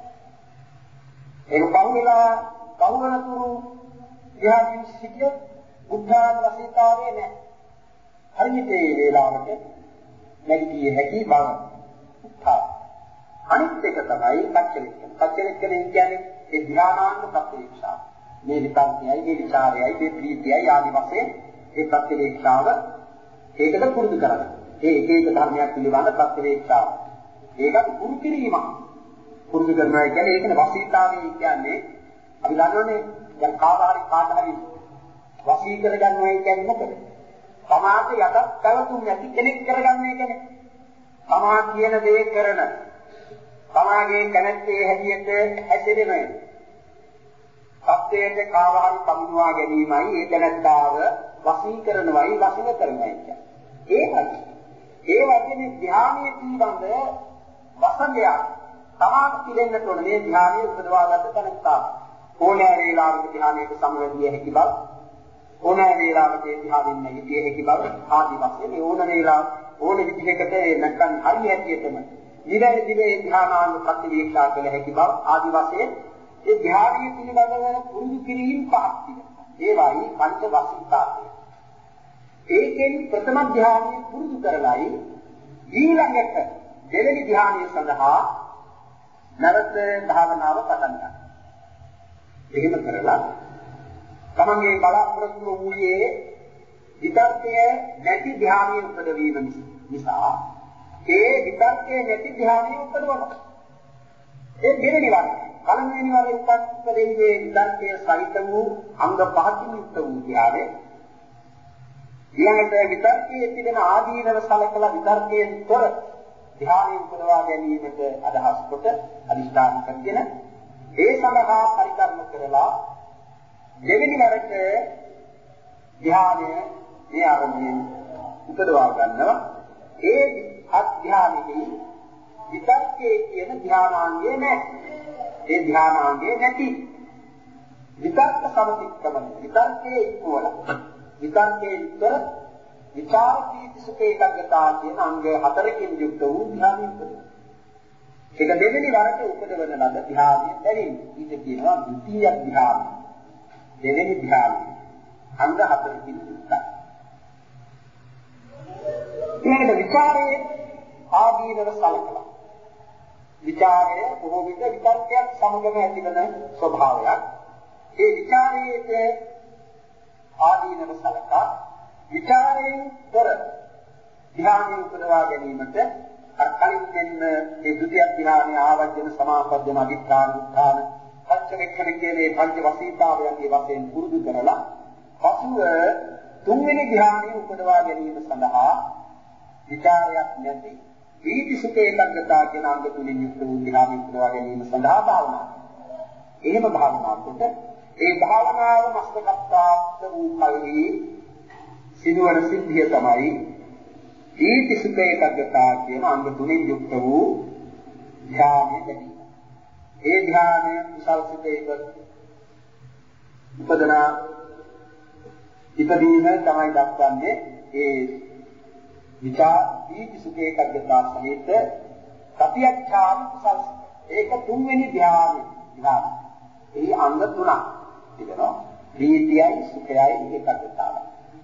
ඒක පහුවෙලා පහුවන තුරු ධ්‍යාන සිත උත්‍යාන වශීතාවේ නැහැ. හරියට ඒ වේලාවට නැගිටියේ හැකි බව උත්‍යාන. අනිත් එක තමයි පච්චලික්කන. පච්චලික්කන කියන්නේ ඒ ධ්‍යානාංග ප්‍රතික්ෂා. මේ විපස්සයයි, මේ විචාරයයි, මේ ප්‍රීතියයි ආදි වශයෙන් ඒ ප්‍රතික්ෂාව ඒකට පුරුදු කරගන්න. ඒ එක එක ධර්මයක් පිළිබඳ ප්‍රතික්ෂාව. ඒකට පුරුදු කිරීමක්. පුරුදු කරනවා කියන්නේ ඒකනේ වසීතාවය කියන්නේ අපි දන්නෝනේ දැන් කාදාරි කාදාරි වසී කරගන්නවා කියන්නේ මොකද? සමාජ යටත් පැවතුම් නැති කෙනෙක් කරගන්නේ කියන්නේ තමා කියන දේ කරන තමාගේ කැමැත්තේ හැටියට හැසිරෙන්නේ. සත්‍යයේ කාවහරි පමුණවා ගැනීමයි ඒ දැනත්තාව වසී කරනවයි වසින කරනවයි කියන්නේ. ඒකයි. ඒ වගේම ධ්‍යානයේ පිළිබඳ වසනය තමාට පිළිෙන්නට ඕන මේ ධ්‍යානයේ උපදවාගත්ත දැනත්තා. ඕනෑ වේලාවක ධ්‍යානයේ සමවැදිය හැකි බව ඕනෑ වේලාවක ධ්‍යානෙන් නැගිටිය හැකි බව ආදී වශයෙන් ඕන වේලාව ඕන විදිහකට නැත්නම් හරි හැටියටම නිරන්තරව ධ්‍යානාංග ප්‍රතිවීක්ෂා කළ හැකි බව ආදී වශයෙන් ඒ ධ්‍යානීය පිළිබඳව පුරුදු කිරීම පහක් තිබෙනවා. ඒවයි පංච වසීතාවය. ඒකෙන් ප්‍රථම ධ්‍යානීය පුරුදු කරලයි ඊළඟට දෙවෙනි ධ්‍යානීය සඳහා නරත භාවනාව පටන් ගන්නවා. එහෙම කරලා තමන්ගේ බලාපොරොත්තු වූයේ විතර්කය නැති ධ්‍යානීය උපදවීම නිසා ඒ විතර්කයේ නැති ධ්‍යානීය උපදවනවා. ඒ දෙවෙනි වරේ පළවෙනි වරේ උපත්පදයේ විතර්කයේ සහිත වූ අංග පහකින් යුක්ත වූ ධ්‍යානය ඊළඟට විතර්කයේ තිබෙන ආදීනව සලකලා විතර්කයෙන් තොර ධ්‍යානය උපදවා ගැනීමට අදහස් කොට අදිස්ථාන කරගෙන ඒ සඳහා පරිකර්ම කරලා දෙවෙනි වරට ධ්‍යානය මේ ආරම්භයෙන් උපදවා ගන්නවා. ඒ අධ්‍යානෙහි විතර්කයේ කියන ධ්‍යානාංගය නැහැ. ඒ ධ්‍යානාංගය නැති. විතර්ක සමතික්‍රමන විතර්කයේ ඉක්මවල විතර්කයේ විතර විචාර පීති සුඛ ඒකාග්‍රතාව කියන අංග හතරකින් යුක්ත වූ ධ්‍යානෙ උපදිනවා. ඒක දෙවෙනි වරට උපදවන ලද ධ්‍යානෙ බැවින් ඊට කියනවා ද්විතීය ධ්‍යාන. දෙවෙනි ධ්‍යානෙ අංග හතරකින් යුක්තයි. ඊළඟට විචාරයේ ආදීනව සලකලා. විචාරය බොහෝ විට විතර්කයක් සමගම ඇතිවන ස්වභාවයක්. ඒ විචාරයේ ආදීනව සලකා විචාරයෙන් තොර ධ්‍යානෙ උපදවා ගැනීමට අර කලින් දෙන්න ඒ ද්විතිය ධ්‍යානෙ ආවර්ජන සමාපද්දන අධිඨාන උත්ථාන පංචවෙක්ඛන කියන්නේ පංච වසීතාවයන්ගේ වශයෙන් පුරුදු කරලා පසුව තුන්වෙනි ධ්‍යානෙ උපදවා ගැනීම සඳහා විචාරයක් නැති පීති සුඛ ඒකාග්‍රතාව කියන අංග තුලින් යුක්ත වූ ධ්‍යානෙ උපදවා ගැනීම සඳහා භාවනා කරනවා. එහෙම භාවනා කොට ඒ භාවනාව මස්තකප්‍රාප්ත වූ කල්හි සිදුවන සිද්ධිය තමයි ඊති සුඛ ඒකාග්‍රතාව කියන අංග තුنين යුක්ත වූ ධ්‍යානෙ ලැබීම. ඒ ධ්‍යානය කුසල් සිතේක උපදනා ඉදදීන තමයි දක්වන්නේ ඒ විචාර ඊති සුඛ ඒකාග්‍රතාව සහිත සතියච්ඡාන කුසල් ඒක තුන්වෙනි ධ්‍යානෙ ධ්‍යාන. ඒ අංග තුනක් තිබෙනවා. ප්‍රීතියයි සුඛයයි ඒකාග්‍රතාවයි.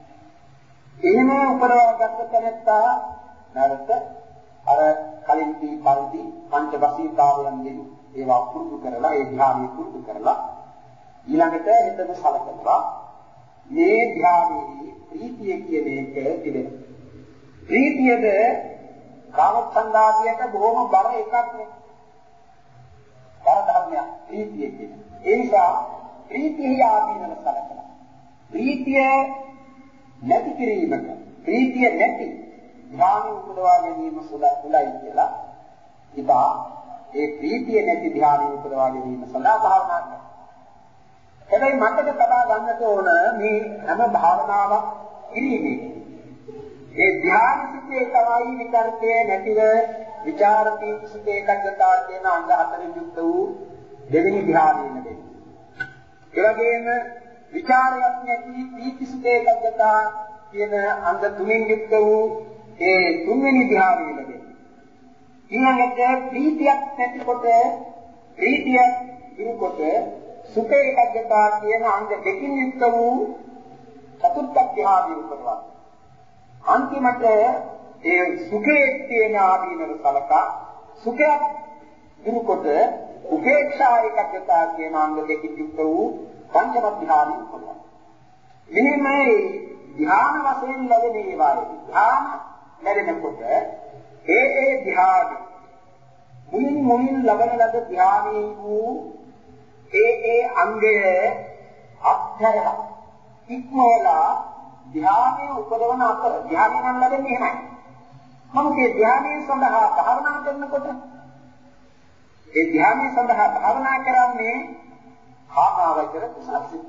එහෙම උපදවාගත්ත තැනත්තා නැවත අර කලින් දී පරිදි පංච වසීතාවයන්ගෙන් ඒවා පුරුදු කරලා ඒ ධ්‍යානෙ පුරුදු කරලා ඊළඟට හිතම සලකනවා මේ ධ්‍යානයේ ප්‍රීතිය කියන එක තිබෙනවා. ප්‍රීතියද කාමසංගාදියට බොහොම බර එකක් නේ. බර ධර්මයක් ප්‍රීතිය කියන්නේ. ඒ නිසා ප්‍රීතිය ආදීනව සලකනවා. ප්‍රීතිය නැති කිරීමට ප්‍රීතිය නැති ධ්‍යාන උපදවා ගැනීම සුදුසුයි කියලා ඉබා ඒ ප්‍රීතිය නැති ධ්‍යාන උපදවා ගැනීම සඳහා භාවනා කරනවා. හැබැයි මතක තබා ගන්නට ඕන මේ හැම භාවනාවක් කිරීමේ ඒ ධ්‍යාන සිතේ තමයි විචාරකේ නැතිව විචාර පීති සිතේ එකග්ගතාව කියන අංග හතරෙන් යුක්ත වූ දෙවෙනි ධ්‍යානෙ ලැබෙන්නේ. ඒ වගේම විචාරයක් නැති පීති සිතේ එකග්ගතාව කියන අංග තුنين යුක්ත වූ ඒ තුන්වෙනි ධ්‍යානෙ ලැබෙන්නේ. ඊළඟට ප්‍රීතියක් නැතිකොට ප්‍රීතිය ඉරුකොට සුඛේ එකග්ගතාව කියන අංග දෙකකින් යුක්ත වූ චතුර්ථ ධ්‍යානෙ උපදවනවා. අන්තිමට ඒ සුඛයේ තියෙන ආදීනව සලකා සුඛයක් දුරුකොට උපේක්ෂා එකග්ගතාව කියන අංග දෙකකින් යුක්ත වූ පංචම ධ්‍යානෙ උපදවනවා. මෙහිමයි ධ්‍යාන වශයෙන් ලැබෙන ඒවායි. ධ්‍යාන ලැබෙනකොට ඒ ඒ ධ්‍යාන මුලින් මුලින් ලබන ලද ධ්‍යානයේ වූ ඒ ඒ අංගය අත්හැරලා ඉක්මවලා ධ්‍යානයේ උපදවන අතර ධ්‍යානය නම් ලැබෙන්නේ එහෙමයි. නමුත් ඒ ධ්‍යානයේ සඳහා භාවනා කරනකොට ඒ ධ්‍යානයේ සඳහා භාවනා කරන්නේ කාමාවචර කුසල සිත්.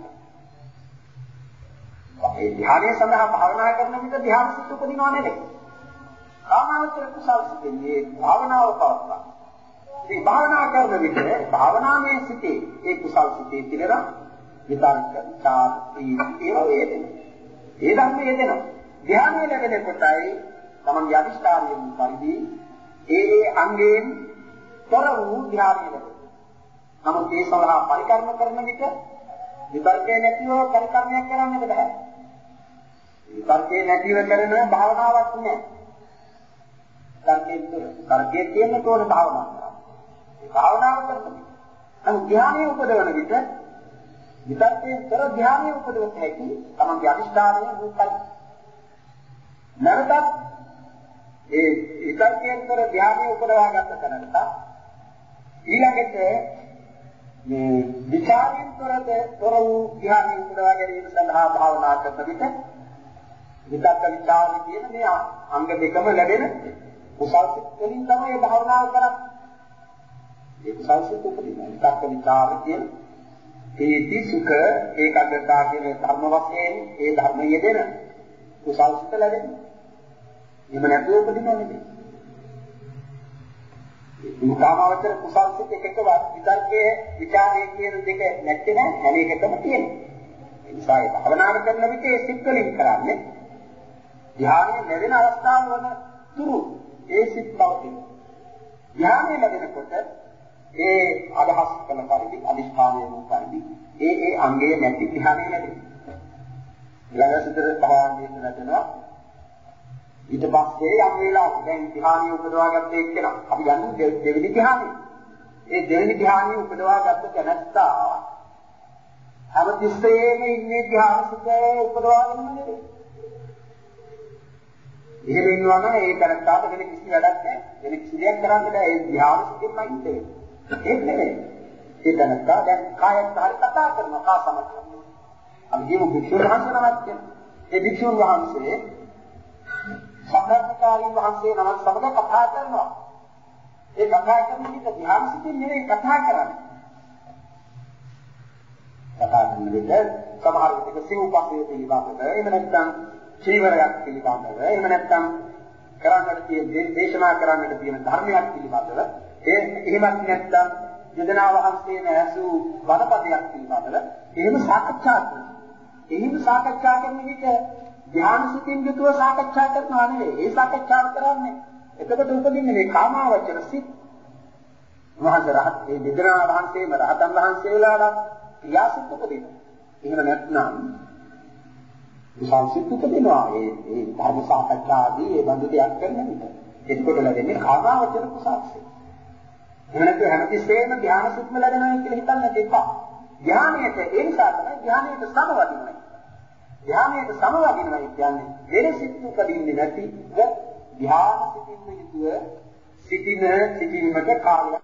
ඒ ධ්‍යානයේ සඳහා භාවනා කරන විට ධ්‍යාන සිත් උපදිනව නෙවෙයි. කාමාවචර කුසල සිතේ භාවනාව පවත්වා. මේ භාවනා කරන විට භාවනාමය සිටේ ඒ කුසල් සිටේ පිළිලා විතරක චාර ප්‍රීති ඒවා වේදෙනවා. ඒ ධර්මයේ යෙදෙනවා. ධ්‍යානය ලැබෙන කොටයි තමන්ගේ අදිෂ්ඨානයෙන් පරිදි ඒ ඒ අංගයෙන් තොර වූ ධ්‍යානය ලැබෙනවා. නමුත් ඒ සඳහා පරිකර්ම කරන විට විතර්කේ නැතිව පරිකර්මයක් කරන්නට බෑ. විතර්කේ නැතිව කරන භාවනාවක් නෑ. තර්කයේ තර්කයේ තියෙන තෝර භාවනාවක්. ඒ භාවනාව කරනවා. නමුත් ධ්‍යානය උපදවන විට විතර්කයේ තොර ධ්‍යානය උපදවත හැකි තමන්ගේ අදිෂ්ඨානය රූපයි. නැවතත් ඒ විතර්කයෙන් තොර ධ්‍යානය උපදවා ගන්න තැනට ඊළඟට මේ විචාරයෙන් තොරද තොර වූ ධ්‍යානය උපදවා ගැනීම සඳහා භාවනා කරන විට විතර්ක විචාරය කියන මේ අංග දෙකම ලැබෙන කුසල් සිත් වලින් තමයි භාවනාව කරන්නේ. ඒ කුසල් සිත් උපදිනවා. විතර්ක විචාරය කියන ඒති සුඛ ඒකාග්‍රතාව කියන ධර්ම වශයෙන් ඒ ධර්ම යෙදෙන කුසල් සිත ලැබෙනවා. එහෙම නැතුව උපදිනව නෙමෙයි. මේ කාමාවචර කුසල් සිත් එකකවත් විතර්කයේ විචාරයේ කියන දෙක නැත්තේ නෑ හැම එකකම තියෙනවා. ඒ නිසා ඒ භවනාර කරන විට ඒ සිත් වලින් කරන්නේ ධ්‍යානයේ ලැබෙන අවස්ථාව වන තුරු ඒ සිත් පවතින. ධ්‍යානයේ ලැබෙනකොට ඒ අදහස් කරන පරිදි අදිෂ්ඨානයේ වූ පරිදි ඒ ඒ අංගයේ නැති ධ්‍යානයේ ලැබෙනවා. ඊළඟට භවනාදී නැතනවා ඊට පස්සේ යම් වෙලාවක දැන් ධ්‍යානිය උපදවා ගත්ත එක්කෙනා අපි ගන්න දෙවෙනි ධ්‍යානිය. ඒ දෙවෙනි ධ්‍යානිය උපදවා ගත්ත තැනත්තා අවතිස්සයේම ඉන්නේ ධ්‍යානසිතේ උපදවාගෙන නෙවෙයි. එහෙම ඉන්නවා නම් ඒ තැනත්තාට වෙන කිසි වැඩක් නැහැ. වෙන කිසි දෙයක් කරන්න බෑ. ඒ ධ්‍යානසිතෙන්ම ඉන්නේ. ඒක නෙවෙයි. ඒ තැනත්තා දැන් කායත් හරි කතා කරනවා කා සමග. අපි කියමු භික්ෂුන් වහන්සේ නමක් කියනවා. ඒ භික්ෂුන් වහන්සේ සම්බන්ධකාරී වහන්සේ නමක් සමග කතා කරනවා. ඒ කතා කරන විට ධ්‍යානසිතින් නෙවෙයි කතා කරන්නේ. කතා කරන විට සමහර විටක සිව්පස්සේ පිළිබඳව එහෙම නැත්නම් චීවරයක් පිළිබඳව එහෙම නැත්නම් කරන්නට තියෙන දේශනා කරන්නට තියෙන ධර්මයක් පිළිබඳව ඒ එහෙමත් නැත්නම් යදනා වහන්සේ නැසූ බණපදයක් පිළිබඳව එහෙම සාකච්ඡා කරනවා. එහෙම සාකච්ඡා කරන විට ධ්‍යානසිතින් යුතුව සාකච්ඡා කරනවා නෙවෙයි. ඒ සාකච්ඡාව කරන්නේ එතකොට උපදින්නේ මේ කාමාවචර සිත්. මහා රහත් මේ දෙදෙනා වහන්සේම රහතන් වහන්සේලාට ක්‍රියාසිත උපදිනවා. එහෙම නැත්නම් විශාල සිත් උපදිනවා. ඒ ඒ ධර්ම සාකච්ඡාදී ඒ බඳු දෙයක් කරන විට එතකොට ලැබෙන්නේ කාමාවචර කුසල්සිත. එහෙම නැත්නම් හැමතිස්සෙම ධ්‍යානසිතම ලැබෙනවා කියලා හිතන්න දෙපා. ධ්‍යානයට ඒ නිසා තමයි ධ්‍යානයට සමවදිනවා. ධ්‍යානයට සමවදිනවා කියන්නේ වෙන සිත් උපදින්නේ නැතිව ධ්‍යාන සිතින්ම යුතුව සිටින සිටීමට කාර්යයක්